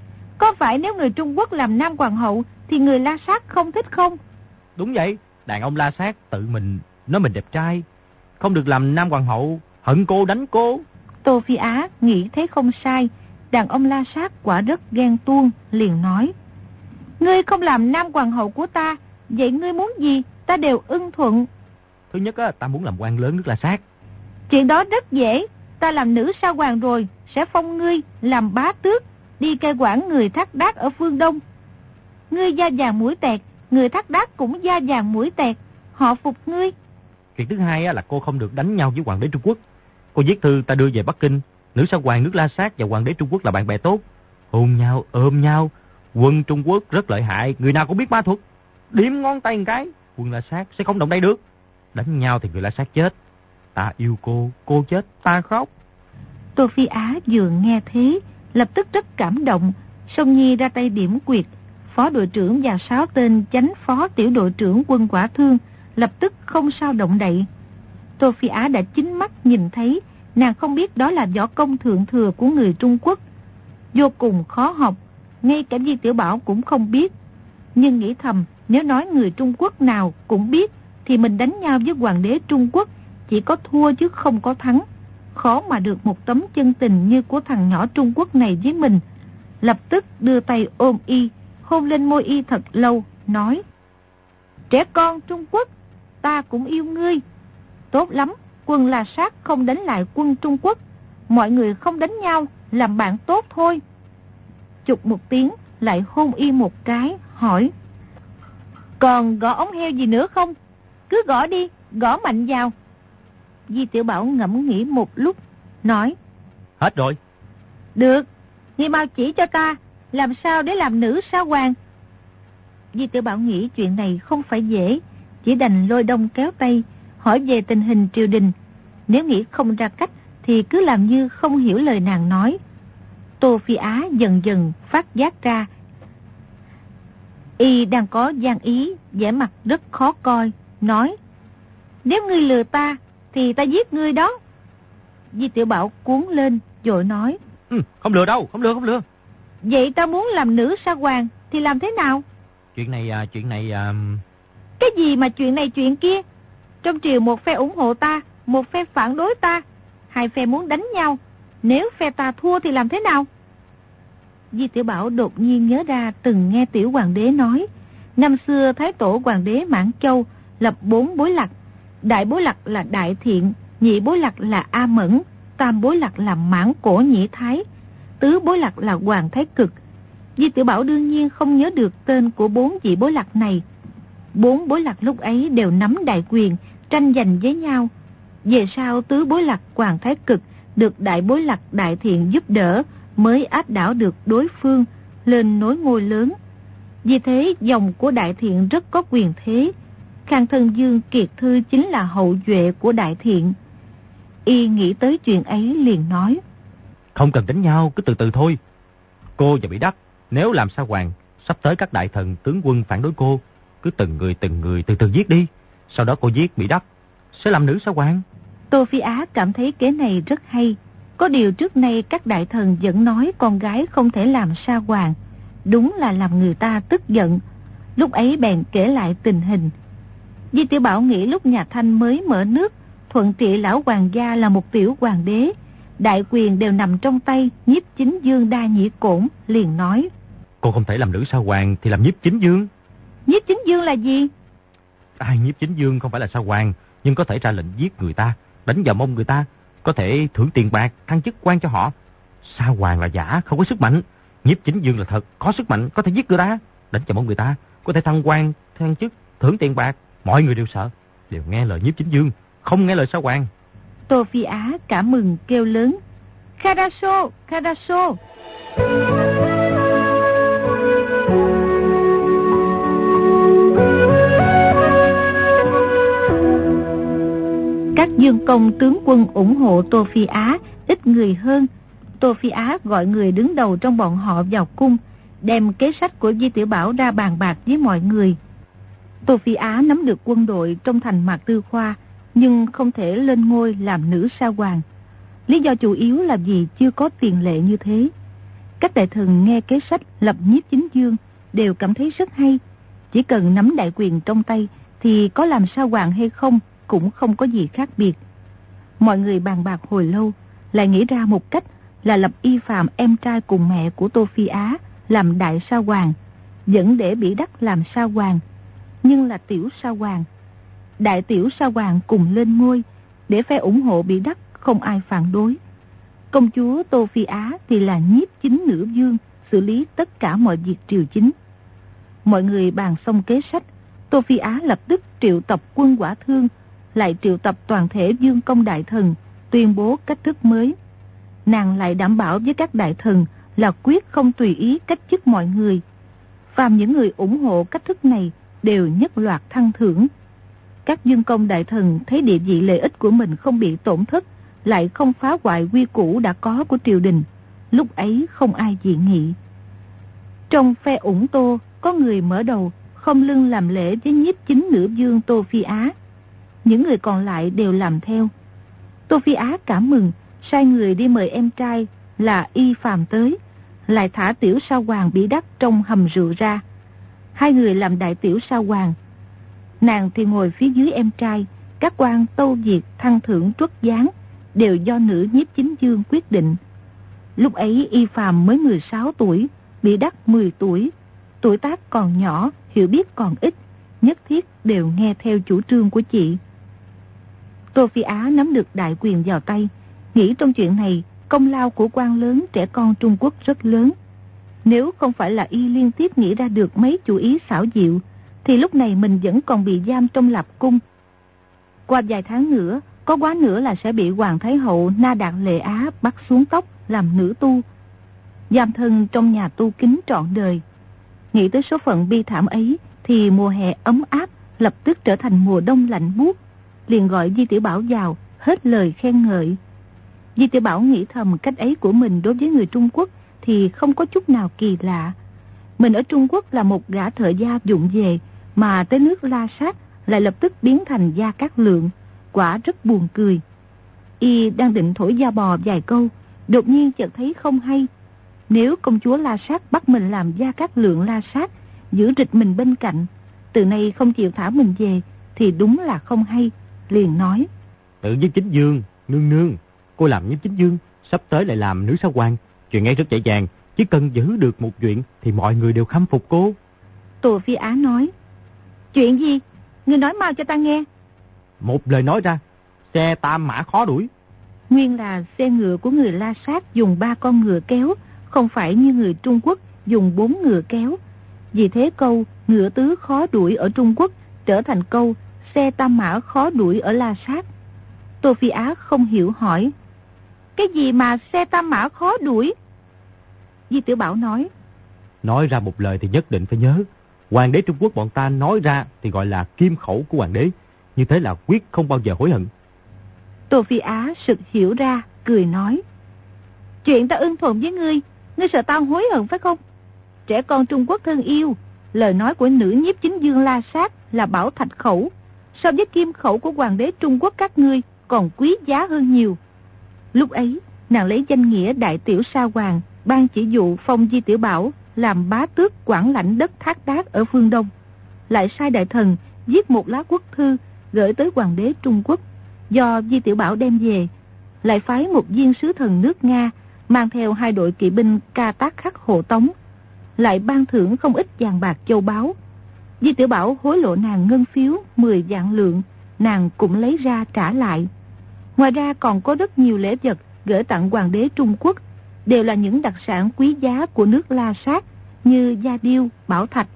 Có phải nếu người Trung Quốc làm nam hoàng hậu thì người La Sát không thích không? Đúng vậy, đàn ông La Sát tự mình nói mình đẹp trai, không được làm nam hoàng hậu, hận cô đánh cô. Tô Phi Á nghĩ thấy không sai, đàn ông La Sát quả rất ghen tuông, liền nói. Ngươi không làm nam hoàng hậu của ta, vậy ngươi muốn gì ta đều ưng thuận. Thứ nhất á, ta muốn làm quan lớn nước La Sát. Chuyện đó rất dễ, ta làm Nữ Sao Hoàng rồi sẽ phong ngươi làm bá tước, đi cai quản người Thác Đác ở phương Đông. Ngươi da vàng mũi tẹt, người Thác Đác cũng da vàng mũi tẹt, họ phục ngươi. Chuyện thứ hai á, là cô không được đánh nhau với hoàng đế Trung Quốc. Cô viết thư ta đưa về Bắc Kinh, Nữ Sao Hoàng nước La Sát và hoàng đế Trung Quốc là bạn bè tốt, hôn nhau ôm nhau. Quân Trung Quốc rất lợi hại, người nào cũng biết ma thuật, điểm ngón tay một cái, quân La Sát sẽ không động đậy được. Đánh nhau thì người La Sát chết, ta yêu cô, cô chết, ta khóc. Tô Phi Á vừa nghe thế, lập tức rất cảm động. Song Nhi ra tay điểm quyệt, phó đội trưởng và sáu tên chánh phó tiểu đội trưởng quân Hỏa Thương lập tức không sao động đậy. Tô Phi Á đã chính mắt nhìn thấy, nàng không biết đó là võ công thượng thừa của người Trung Quốc, vô cùng khó học. Ngay cả Di Tiểu Bảo cũng không biết. Nhưng nghĩ thầm, nếu nói người Trung Quốc nào cũng biết thì mình đánh nhau với hoàng đế Trung Quốc chỉ có thua chứ không có thắng. Khó mà được một tấm chân tình như của thằng nhỏ Trung Quốc này với mình. Lập tức đưa tay ôm y, hôn lên môi y thật lâu, nói. Trẻ con Trung Quốc, ta cũng yêu ngươi. Tốt lắm, quân La Sát không đánh lại quân Trung Quốc. Mọi người không đánh nhau, làm bạn tốt thôi. Chụp một tiếng, lại hôn y một cái, hỏi: Còn gõ ống heo gì nữa không? Cứ gõ đi, gõ mạnh vào. Di Tiểu Bảo ngẫm nghĩ một lúc, nói: Hết rồi. Được, ngươi mau chỉ cho ta, làm sao để làm nữ sa hoàng. Di Tiểu Bảo nghĩ chuyện này không phải dễ, chỉ đành lôi đông kéo tay, hỏi về tình hình triều đình. Nếu nghĩ không ra cách thì cứ làm như không hiểu lời nàng nói. Tô Phi Á dần dần phát giác ra y đang có gian ý, vẻ mặt rất khó coi, nói: Nếu ngươi lừa ta thì ta giết ngươi đó. Di Tiểu Bảo cuốn lên vội nói: ừ, Không lừa đâu, không lừa, không lừa. Vậy ta muốn làm nữ sa hoàng thì làm thế nào? Chuyện này, à, chuyện này... À... Cái gì mà chuyện này chuyện kia? Trong triều một phe ủng hộ ta, một phe phản đối ta, hai phe muốn đánh nhau. Nếu phe ta thua thì làm thế nào? Di Tiểu Bảo đột nhiên nhớ ra từng nghe Tiểu Hoàng đế nói, năm xưa Thái Tổ Hoàng đế Mãn Châu lập bốn bối lạc. Đại bối lạc là Đại Thiện, nhị bối lạc là A Mẫn, tam bối lạc là Mãn Cổ Nhĩ Thái, tứ bối lạc là Hoàng Thái Cực. Di Tiểu Bảo đương nhiên không nhớ được tên của bốn vị bối lạc này. Bốn bối lạc lúc ấy đều nắm đại quyền, tranh giành với nhau. Về sau tứ bối lạc Hoàng Thái Cực được đại bối lạc Đại Thiện giúp đỡ, mới áp đảo được đối phương, lên nối ngôi lớn. Vì thế dòng của Đại Thiện rất có quyền thế. Khang Thân Dương Kiệt Thư chính là hậu duệ của Đại Thiện. Y nghĩ tới chuyện ấy liền nói: Không cần đánh nhau, cứ từ từ thôi. Cô và Bị Đắc, nếu làm sa hoàng, sắp tới các đại thần tướng quân phản đối cô, cứ từng người từng người từ từ giết đi. Sau đó cô giết Bị Đắc, sẽ làm nữ sa hoàng. Tô Phi Á cảm thấy kế này rất hay. Có điều trước nay các đại thần vẫn nói con gái không thể làm sa hoàng, đúng là làm người ta tức giận. Lúc ấy bèn kể lại tình hình. Di Tiểu Bảo nghĩ lúc nhà Thanh mới mở nước, thuận trị lão hoàng gia là một tiểu hoàng đế, đại quyền đều nằm trong tay Nhiếp Chính Dương Đa Nhĩ Cổn, liền nói: Cô không thể làm nữ sa hoàng thì làm Nhiếp Chính Dương. Nhiếp Chính Dương là gì? Ai, Nhiếp Chính Dương không phải là sa hoàng, nhưng có thể ra lệnh giết người ta, đánh vào mông người ta, có thể thưởng tiền bạc, thăng chức quan cho họ. Sa hoàng là giả, không có sức mạnh. Nhiếp Chính Dương là thật, có sức mạnh, có thể giết người ta, đánh vào mông người ta, có thể thăng quan, thăng chức, thưởng tiền bạc. Mọi người đều sợ, đều nghe lời Nhiếp Chính Dương, không nghe lời sa hoàng. Tô Phi Á cảm mừng kêu lớn: Khadaso, Khadaso. Các dương công tướng quân ủng hộ Tô Phi Á ít người hơn. Tô Phi Á gọi người đứng đầu trong bọn họ vào cung, đem kế sách của Di Tiểu Bảo ra bàn bạc với mọi người. Tô Phi Á nắm được quân đội trong thành Mạc Tư Khoa, nhưng không thể lên ngôi làm nữ sa hoàng. Lý do chủ yếu là vì chưa có tiền lệ như thế. Các đại thần nghe kế sách lập Nhiếp Chính Dương đều cảm thấy rất hay. Chỉ cần nắm đại quyền trong tay thì có làm sa hoàng hay không cũng không có gì khác biệt. Mọi người bàn bạc hồi lâu, lại nghĩ ra một cách là lập Y Phạm, em trai cùng mẹ của Tô Phi Á, làm đại sa hoàng, vẫn để Bị Đắc làm sa hoàng, nhưng là tiểu sa hoàng. Đại tiểu sa hoàng cùng lên ngôi, để phe ủng hộ Bị Đắc không ai phản đối. Công chúa Tô Phi Á thì là nhiếp chính nữ vương, xử lý tất cả mọi việc triều chính. Mọi người bàn xong kế sách, Tô Phi Á lập tức triệu tập quân Hỏa Thương, lại triệu tập toàn thể vương công đại thần, tuyên bố cách thức mới. Nàng lại đảm bảo với các đại thần là quyết không tùy ý cách chức mọi người. Phàm những người ủng hộ cách thức này đều nhất loạt thăng thưởng. Các vương công đại thần thấy địa vị lợi ích của mình không bị tổn thất, lại không phá hoại quy củ đã có của triều đình, lúc ấy không ai dị nghị. Trong phe ủng Tô có người mở đầu không lưng làm lễ với nhiếp chính nữ vương Tô Phi Á. Những người còn lại đều làm theo. Tô Phi Á cảm mừng, sai người đi mời em trai là Y Phàm tới, lại thả tiểu sa hoàng Bị Đắc trong hầm rượu ra. Hai người làm đại tiểu sa hoàng. Nàng thì ngồi phía dưới em trai, các quan tâu diệt thăng thưởng truất giáng đều do nữ nhiếp chính dương quyết định. Lúc ấy Y Phàm mới mười sáu tuổi, Bị Đắc mười tuổi, tuổi tác còn nhỏ, hiểu biết còn ít, nhất thiết đều nghe theo chủ trương của chị. Tô Phi Á nắm được đại quyền vào tay, nghĩ trong chuyện này công lao của quan lớn trẻ con Trung Quốc rất lớn. Nếu không phải là y liên tiếp nghĩ ra được mấy chủ ý xảo diệu, thì lúc này mình vẫn còn bị giam trong Lập Cung. Qua vài tháng nữa, có quá nữa là sẽ bị Hoàng Thái Hậu Na Đạt Lệ Á bắt xuống tóc làm nữ tu, giam thân trong nhà tu kính trọn đời. Nghĩ tới số phận bi thảm ấy, thì mùa hè ấm áp lập tức trở thành mùa đông lạnh buốt. Liền gọi Di Tiểu Bảo vào, hết lời khen ngợi. Di Tiểu Bảo nghĩ thầm cách ấy của mình đối với người Trung Quốc thì không có chút nào kỳ lạ. Mình ở Trung Quốc là một gã thợ gia vụng về, mà tới nước La Sát lại lập tức biến thành Gia Cát Lượng, quả rất buồn cười. Y đang định thổi da bò vài câu, đột nhiên chợt thấy không hay. Nếu công chúa La Sát bắt mình làm Gia Cát Lượng La Sát, giữ rịch mình bên cạnh, từ nay không chịu thả mình về, thì đúng là không hay. Liền nói: Tự nhiếp chính dương, nương nương, cô làm nhiếp chính dương, sắp tới lại làm nữ sao hoàng, chuyện ấy rất dễ dàng, chỉ cần giữ được một chuyện thì mọi người đều khâm phục cô. Tô Phi Á nói: Chuyện gì? Ngươi nói mau cho ta nghe. Một lời nói ra, xe tam mã khó đuổi. Nguyên là xe ngựa của người La Sát dùng ba con ngựa kéo, không phải như người Trung Quốc dùng bốn ngựa kéo. Vì thế câu ngựa tứ khó đuổi ở Trung Quốc trở thành câu xe tam mã khó đuổi ở La Sát. Tô Phi Á không hiểu hỏi: Cái gì mà xe tam mã khó đuổi? Di Tiểu Bảo nói: Nói ra một lời thì nhất định phải nhớ. Hoàng đế Trung Quốc bọn ta nói ra thì gọi là kim khẩu của hoàng đế, như thế là quyết không bao giờ hối hận. Tô Phi Á sực hiểu ra, cười nói: Chuyện ta ưng thuận với ngươi, ngươi sợ tao hối hận phải không? Trẻ con Trung Quốc thân yêu, lời nói của nữ nhiếp chính dương La Sát là bảo thạch khẩu, so với kim khẩu của hoàng đế Trung Quốc các ngươi còn quý giá hơn nhiều. Lúc ấy, nàng lấy danh nghĩa đại tiểu sa hoàng, ban chỉ dụ phong Di Tiểu Bảo làm bá tước quản lãnh đất Thác Đát ở phương Đông, lại sai đại thần viết một lá quốc thư gửi tới hoàng đế Trung Quốc, do Di Tiểu Bảo đem về, lại phái một viên sứ thần nước Nga mang theo hai đội kỵ binh Ca Tác Khắc hộ tống, lại ban thưởng không ít vàng bạc châu báu. Di Tiểu Bảo hối lộ nàng ngân phiếu mười vạn lượng, nàng cũng lấy ra trả lại. Ngoài ra còn có rất nhiều lễ vật gửi tặng hoàng đế Trung Quốc, đều là những đặc sản quý giá của nước La Sát như da điêu, bảo thạch.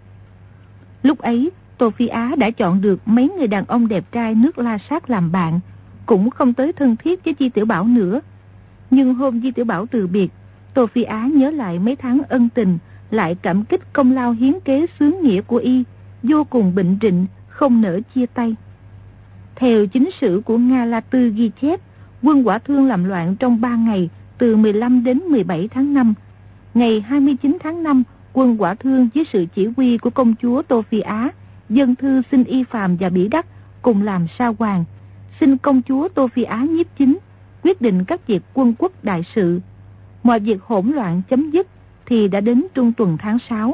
Lúc ấy, Tô Phi Á đã chọn được mấy người đàn ông đẹp trai nước La Sát làm bạn, cũng không tới thân thiết với Di Tiểu Bảo nữa. Nhưng hôm Di Tiểu Bảo từ biệt, Tô Phi Á nhớ lại mấy tháng ân tình, lại cảm kích công lao hiến kế xướng nghĩa của y, vô cùng bệnh trịnh, không nỡ chia tay. Theo chính sử của Nga La Tư ghi chép, quân Hỏa Thương làm loạn trong ba ngày, từ mười lăm đến mười bảy tháng năm. Ngày hai mươi chín tháng năm, quân Hỏa Thương dưới sự chỉ huy của công chúa Tô Phi Á dâng thư xin Y Phàm và Bỉ Đắc cùng làm sa hoàng, xin công chúa Tô Phi Á nhiếp chính, quyết định các việc quân quốc đại sự. Mọi việc hỗn loạn chấm dứt thì đã đến trung tuần tháng sáu.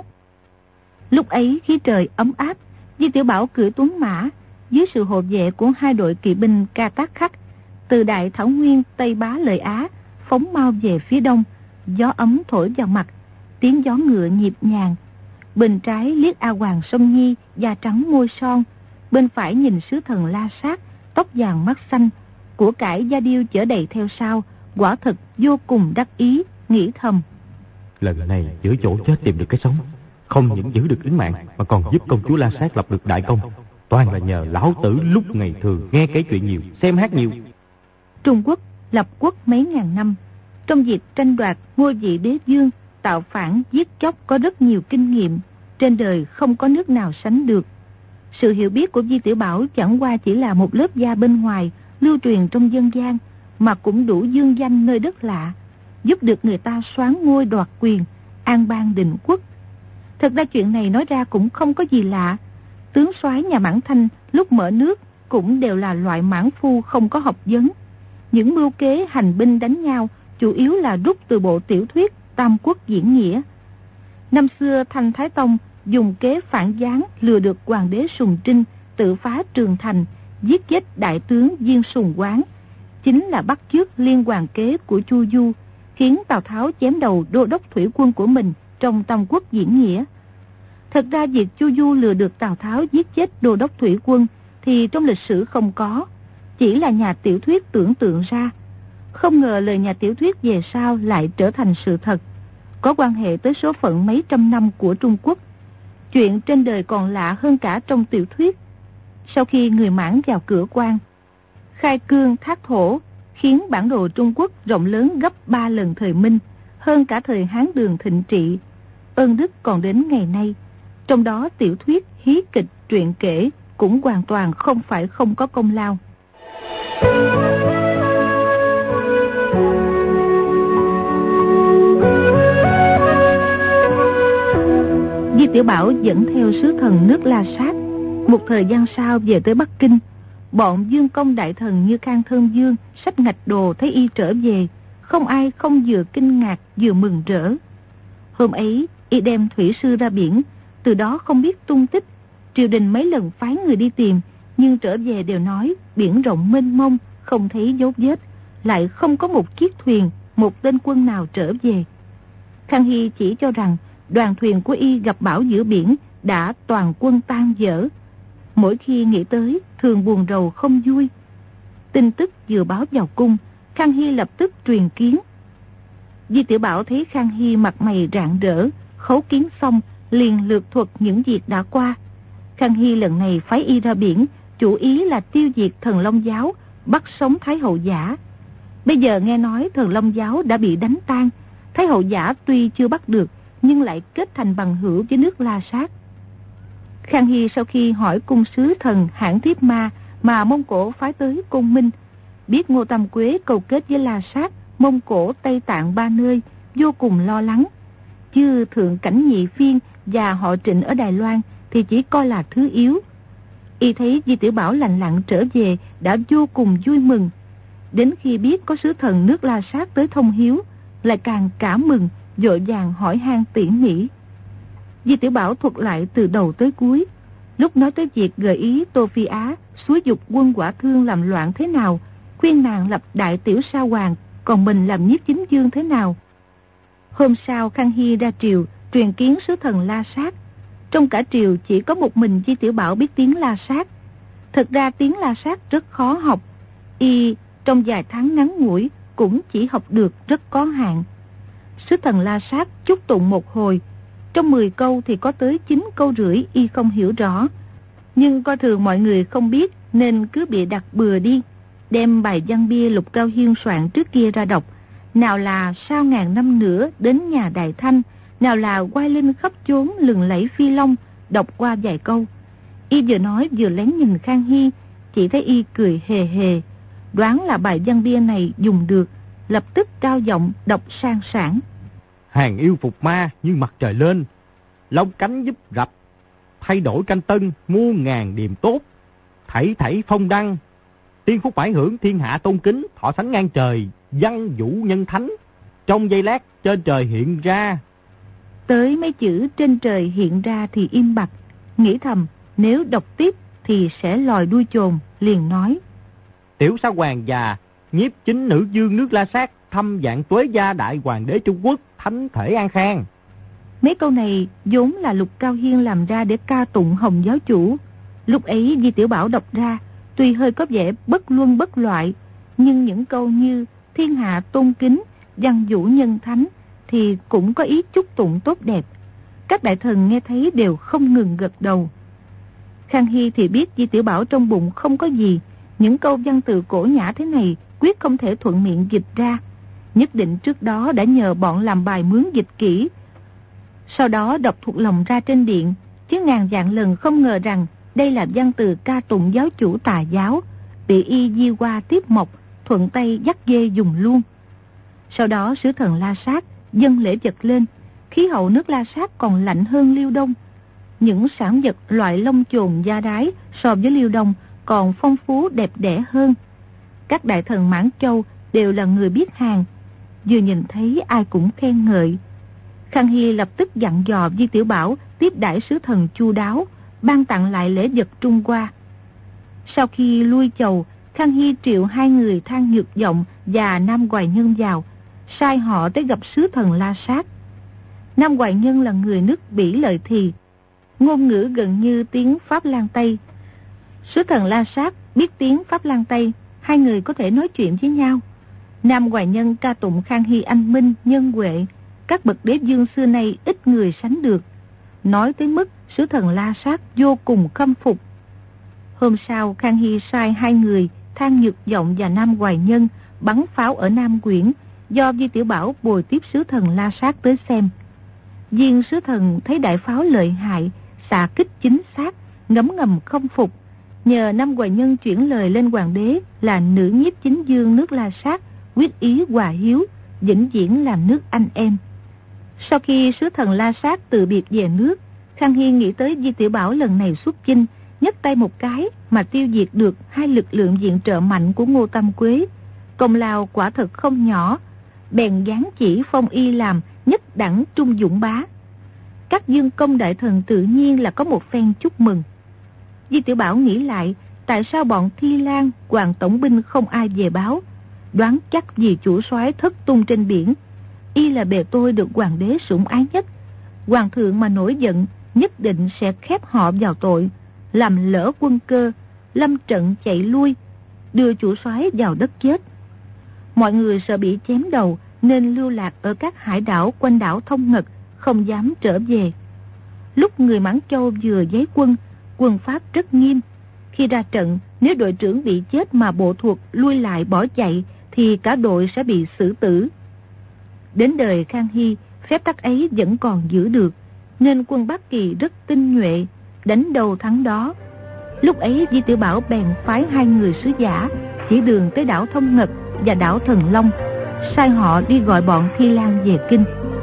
Lúc ấy khí trời ấm áp, Di Tiểu Bảo cưỡi tuấn mã dưới sự hộ vệ của hai đội kỵ binh Ca Tác Khắc, từ đại thảo nguyên Tây Bá Lợi Á phóng mau về phía đông. Gió ấm thổi vào mặt, tiếng gió ngựa nhịp nhàng. Bên trái liếc A Hoàng Sông Nhi, da trắng môi son, bên phải nhìn sứ thần La Sát, tóc vàng mắt xanh, của cải da điêu chở đầy theo sau, quả thật vô cùng đắc ý, nghĩ thầm: Lần này giữa chỗ chết tìm được cái sống, không những giữ được tính mạng mà còn giúp công chúa La Sát lập được đại công. Toàn là nhờ lão tử lúc ngày thường nghe kể chuyện nhiều, xem hát nhiều. Trung Quốc lập quốc mấy ngàn năm, trong việc tranh đoạt ngôi vị đế vương, tạo phản giết chóc có rất nhiều kinh nghiệm, trên đời không có nước nào sánh được. Sự hiểu biết của Di Tiểu Bảo chẳng qua chỉ là một lớp da bên ngoài lưu truyền trong dân gian, mà cũng đủ dương danh nơi đất lạ, giúp được người ta soán ngôi đoạt quyền, an bang định quốc. Thật ra chuyện này nói ra cũng không có gì lạ. Tướng soái nhà Mãn Thanh lúc mở nước cũng đều là loại mãn phu không có học vấn. Những mưu kế hành binh đánh nhau chủ yếu là rút từ bộ tiểu thuyết Tam Quốc Diễn Nghĩa. Năm xưa Thanh Thái Tông dùng kế phản gián lừa được hoàng đế Sùng Trinh tự phá Trường Thành, giết chết đại tướng Diên Sùng Quán, chính là bắt chước liên hoàn kế của Chu Du, khiến Tào Tháo chém đầu đô đốc thủy quân của mình trong Tam Quốc Diễn Nghĩa. Thật ra việc Chu Du lừa được Tào Tháo giết chết đô đốc thủy quân thì trong lịch sử không có. chỉ là nhà tiểu thuyết tưởng tượng ra. Không ngờ lời nhà tiểu thuyết về sau lại trở thành sự thật, có quan hệ tới số phận mấy trăm năm của Trung Quốc. Chuyện trên đời còn lạ hơn cả trong tiểu thuyết. Sau khi người Mãn vào cửa quan, khai cương thác thổ, khiến bản đồ Trung Quốc rộng lớn gấp ba lần thời Minh, hơn cả thời Hán Đường thịnh trị. Ơn đức còn đến ngày nay. Trong đó tiểu thuyết, hí kịch, truyện kể cũng hoàn toàn không phải không có công lao. Di Tiểu Bảo dẫn theo sứ thần nước La Sát. Một thời gian sau về tới Bắc Kinh, bọn Dương Công đại thần như Khang Thân Dương xách ngạch đồ thấy y trở về, không ai không vừa kinh ngạc vừa mừng rỡ. Hôm ấy y đem thủy sư ra biển, từ đó không biết tung tích. Triều đình mấy lần phái người đi tìm, nhưng trở về đều nói biển rộng mênh mông, không thấy dấu vết, lại không có một chiếc thuyền, một tên quân nào trở về. Khang Hy chỉ cho rằng đoàn thuyền của y gặp bão giữa biển đã toàn quân tan dở. Mỗi khi nghĩ tới, thường buồn rầu không vui. Tin tức vừa báo vào cung, Khang Hy lập tức truyền kiến. Di Tiểu Bảo thấy Khang Hy mặt mày rạng rỡ, khấu kiến xong liền lược thuật những việc đã qua. Khang Hy lần này phái y ra biển, chủ ý là tiêu diệt Thần Long Giáo, bắt sống Thái Hậu Giả. Bây giờ nghe nói Thần Long Giáo đã bị đánh tan, Thái Hậu Giả tuy chưa bắt được, nhưng lại kết thành bằng hữu với nước La Sát. Khang Hy sau khi hỏi cung sứ thần Hãn Thiếp Ma mà Mông Cổ phái tới Côn Minh, biết Ngô Tam Quế cầu kết với La Sát, Mông Cổ, Tây Tạng ba nơi, vô cùng lo lắng. Chứ Thượng Cảnh Nhị Phiên và họ Trịnh ở Đài Loan thì chỉ coi là thứ yếu. Y thấy Di Tiểu Bảo lành lặn trở về đã vô cùng vui mừng. Đến khi biết có sứ thần nước La Sát tới thông hiếu, lại càng cả mừng, vội vàng hỏi han tỉ mỉ. Di Tiểu Bảo thuật lại từ đầu tới cuối. Lúc nói tới việc gợi ý Tô Phi Á xúi dục quân Quả Thương làm loạn thế nào, khuyên nàng lập đại tiểu sa hoàng, còn mình làm nhiếp chính dương thế nào. Hôm sau Khang Hy ra triều truyền kiến sứ thần La Sát. Trong cả triều chỉ có một mình Di Tiểu Bảo biết tiếng La Sát. Thật ra tiếng La Sát rất khó học, y trong vài tháng ngắn ngủi cũng chỉ học được rất có hạn. Sứ thần La Sát chúc tụng một hồi, trong mười câu thì có tới chín câu rưỡi y không hiểu rõ. Nhưng coi thường mọi người không biết nên cứ bịa đặt bừa đi, đem bài văn bia Lục Cao Hiên soạn trước kia ra đọc. Nào là sau ngàn năm nữa đến nhà Đại Thanh, nào là oai linh khắp chốn lừng lẫy phi long, đọc qua vài câu. Y vừa nói vừa lén nhìn Khang Hy, chỉ thấy y cười hề hề, đoán là bài văn bia này dùng được, lập tức cao giọng đọc sang sảng. Hàng yêu phục ma như mặt trời lên, lông cánh giúp rập, thay đổi canh tân muôn ngàn điềm tốt, thảy thảy phong đăng, tiên phúc bãi hưởng thiên hạ tôn kính, thọ sánh ngang trời, văn vũ nhân thánh, trong giây lát trên trời hiện ra. Tới mấy chữ trên trời hiện ra thì im bặt, nghĩ thầm nếu đọc tiếp thì sẽ lòi đuôi chồn, liền nói. Tiểu sa hoàng già, nhiếp chính nữ dương nước La Sát, thăm dạng tuế gia đại hoàng đế Trung Quốc, thánh thể an khang. Mấy câu này vốn là Lục Cao Hiên làm ra để ca tụng Hồng giáo chủ. Lúc ấy Di Tiểu Bảo đọc ra, tuy hơi có vẻ bất luân bất loại, nhưng những câu như thiên hạ tôn kính, văn vũ nhân thánh thì cũng có ý chúc tụng tốt đẹp. Các đại thần nghe thấy đều không ngừng gật đầu. Khang Hy thì biết Di Tiểu Bảo trong bụng không có gì, những câu văn từ cổ nhã thế này quyết không thể thuận miệng dịch ra, nhất định trước đó đã nhờ bọn làm bài mướn dịch kỹ, sau đó đọc thuộc lòng ra trên điện, chứ ngàn vạn lần không ngờ rằng đây là văn từ ca tụng giáo chủ tà giáo, bị y di qua tiếp mộc, thuận tay dắt dê dùng luôn. Sau đó sứ thần La Sát dâng lễ vật lên, khí hậu nước La Sát còn lạnh hơn Liêu Đông. Những sản vật loại lông chồn da đái so với Liêu Đông còn phong phú đẹp đẽ hơn. Các đại thần Mãn Châu đều là người biết hàng, vừa nhìn thấy ai cũng khen ngợi. Khang Hy lập tức dặn dò Di Tiểu Bảo tiếp đãi sứ thần chu đáo, ban tặng lại lễ vật Trung Hoa. Sau khi lui chầu, Khang Hy triệu hai người Thang Nhược Vọng và Nam Hoài Nhân vào, sai họ tới gặp sứ thần La Sát. Nam Hoài Nhân là người nước Bỉ Lợi Thì, ngôn ngữ gần như tiếng Pháp Lan Tây. Sứ thần La Sát biết tiếng Pháp Lan Tây, hai người có thể nói chuyện với nhau. Nam Hoài Nhân ca tụng Khang Hy anh minh, nhân huệ, các bậc đế vương xưa nay ít người sánh được, nói tới mức sứ thần La Sát vô cùng khâm phục. Hôm sau, Khang Hy sai hai người Thang Nhược Vọng và Nam Hoài Nhân bắn pháo ở Nam Quyển, do Di Tiểu Bảo bồi tiếp sứ thần La Sát tới xem. Viên sứ thần thấy đại pháo lợi hại, xạ kích chính xác, ngấm ngầm không phục. Nhờ Nam Hoài Nhân chuyển lời lên hoàng đế là nữ nhiếp chính vương nước La Sát, quyết ý hòa hiếu, vĩnh viễn làm nước anh em. Sau khi sứ thần La Sát từ biệt về nước, Khang Hy nghĩ tới Di Tiểu Bảo lần này xuất chinh, nhấc tay một cái mà tiêu diệt được hai lực lượng viện trợ mạnh của Ngô Tam Quế, công lao quả thật không nhỏ, bèn giáng chỉ phong y làm nhất đẳng trung dũng bá. Các dương công đại thần tự nhiên là có một phen chúc mừng. Di Tiểu Bảo nghĩ lại, tại sao bọn Thi Lan, Hoàng tổng binh không ai về báo, đoán chắc vì chủ soái thất tung trên biển. Y là bề tôi được hoàng đế sủng ái nhất, hoàng thượng mà nổi giận nhất định sẽ khép họ vào tội, làm lỡ quân cơ, lâm trận chạy lui, đưa chủ soái vào đất chết. Mọi người sợ bị chém đầu nên lưu lạc ở các hải đảo quanh đảo Thông Ngật, không dám trở về. Lúc người Mãn Châu vừa giấy quân, quân pháp rất nghiêm. Khi ra trận, nếu đội trưởng bị chết mà bộ thuộc lui lại bỏ chạy thì cả đội sẽ bị xử tử. Đến đời Khang Hy, phép tắc ấy vẫn còn giữ được, nên quân Bắc Kỳ rất tinh nhuệ, đánh đầu thắng đó. Lúc ấy Di Tiểu Bảo bèn phái hai người sứ giả chỉ đường tới đảo Thông Ngật và đảo Thần Long, sai họ đi gọi bọn Thi Lan về kinh.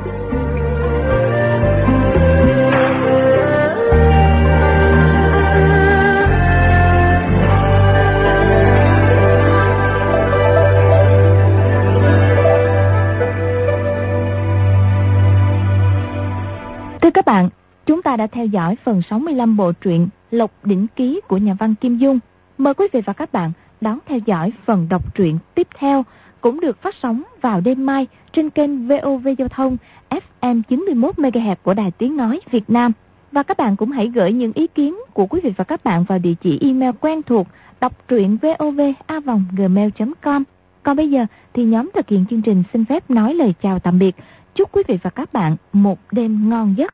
Thưa các bạn, chúng ta đã theo dõi phần sáu mươi lăm bộ truyện Lộc Đỉnh Ký của nhà văn Kim Dung. Mời quý vị và các bạn đón theo dõi phần đọc truyện tiếp theo, cũng được phát sóng vào đêm mai trên kênh vê o vê Giao thông ép em chín mươi mốt mê ga héc của Đài Tiếng Nói Việt Nam. Và các bạn cũng hãy gửi những ý kiến của quý vị và các bạn vào địa chỉ email quen thuộc đọc truyện vov a vòng gmail chấm com. Còn bây giờ thì nhóm thực hiện chương trình xin phép nói lời chào tạm biệt. Chúc quý vị và các bạn một đêm ngon giấc.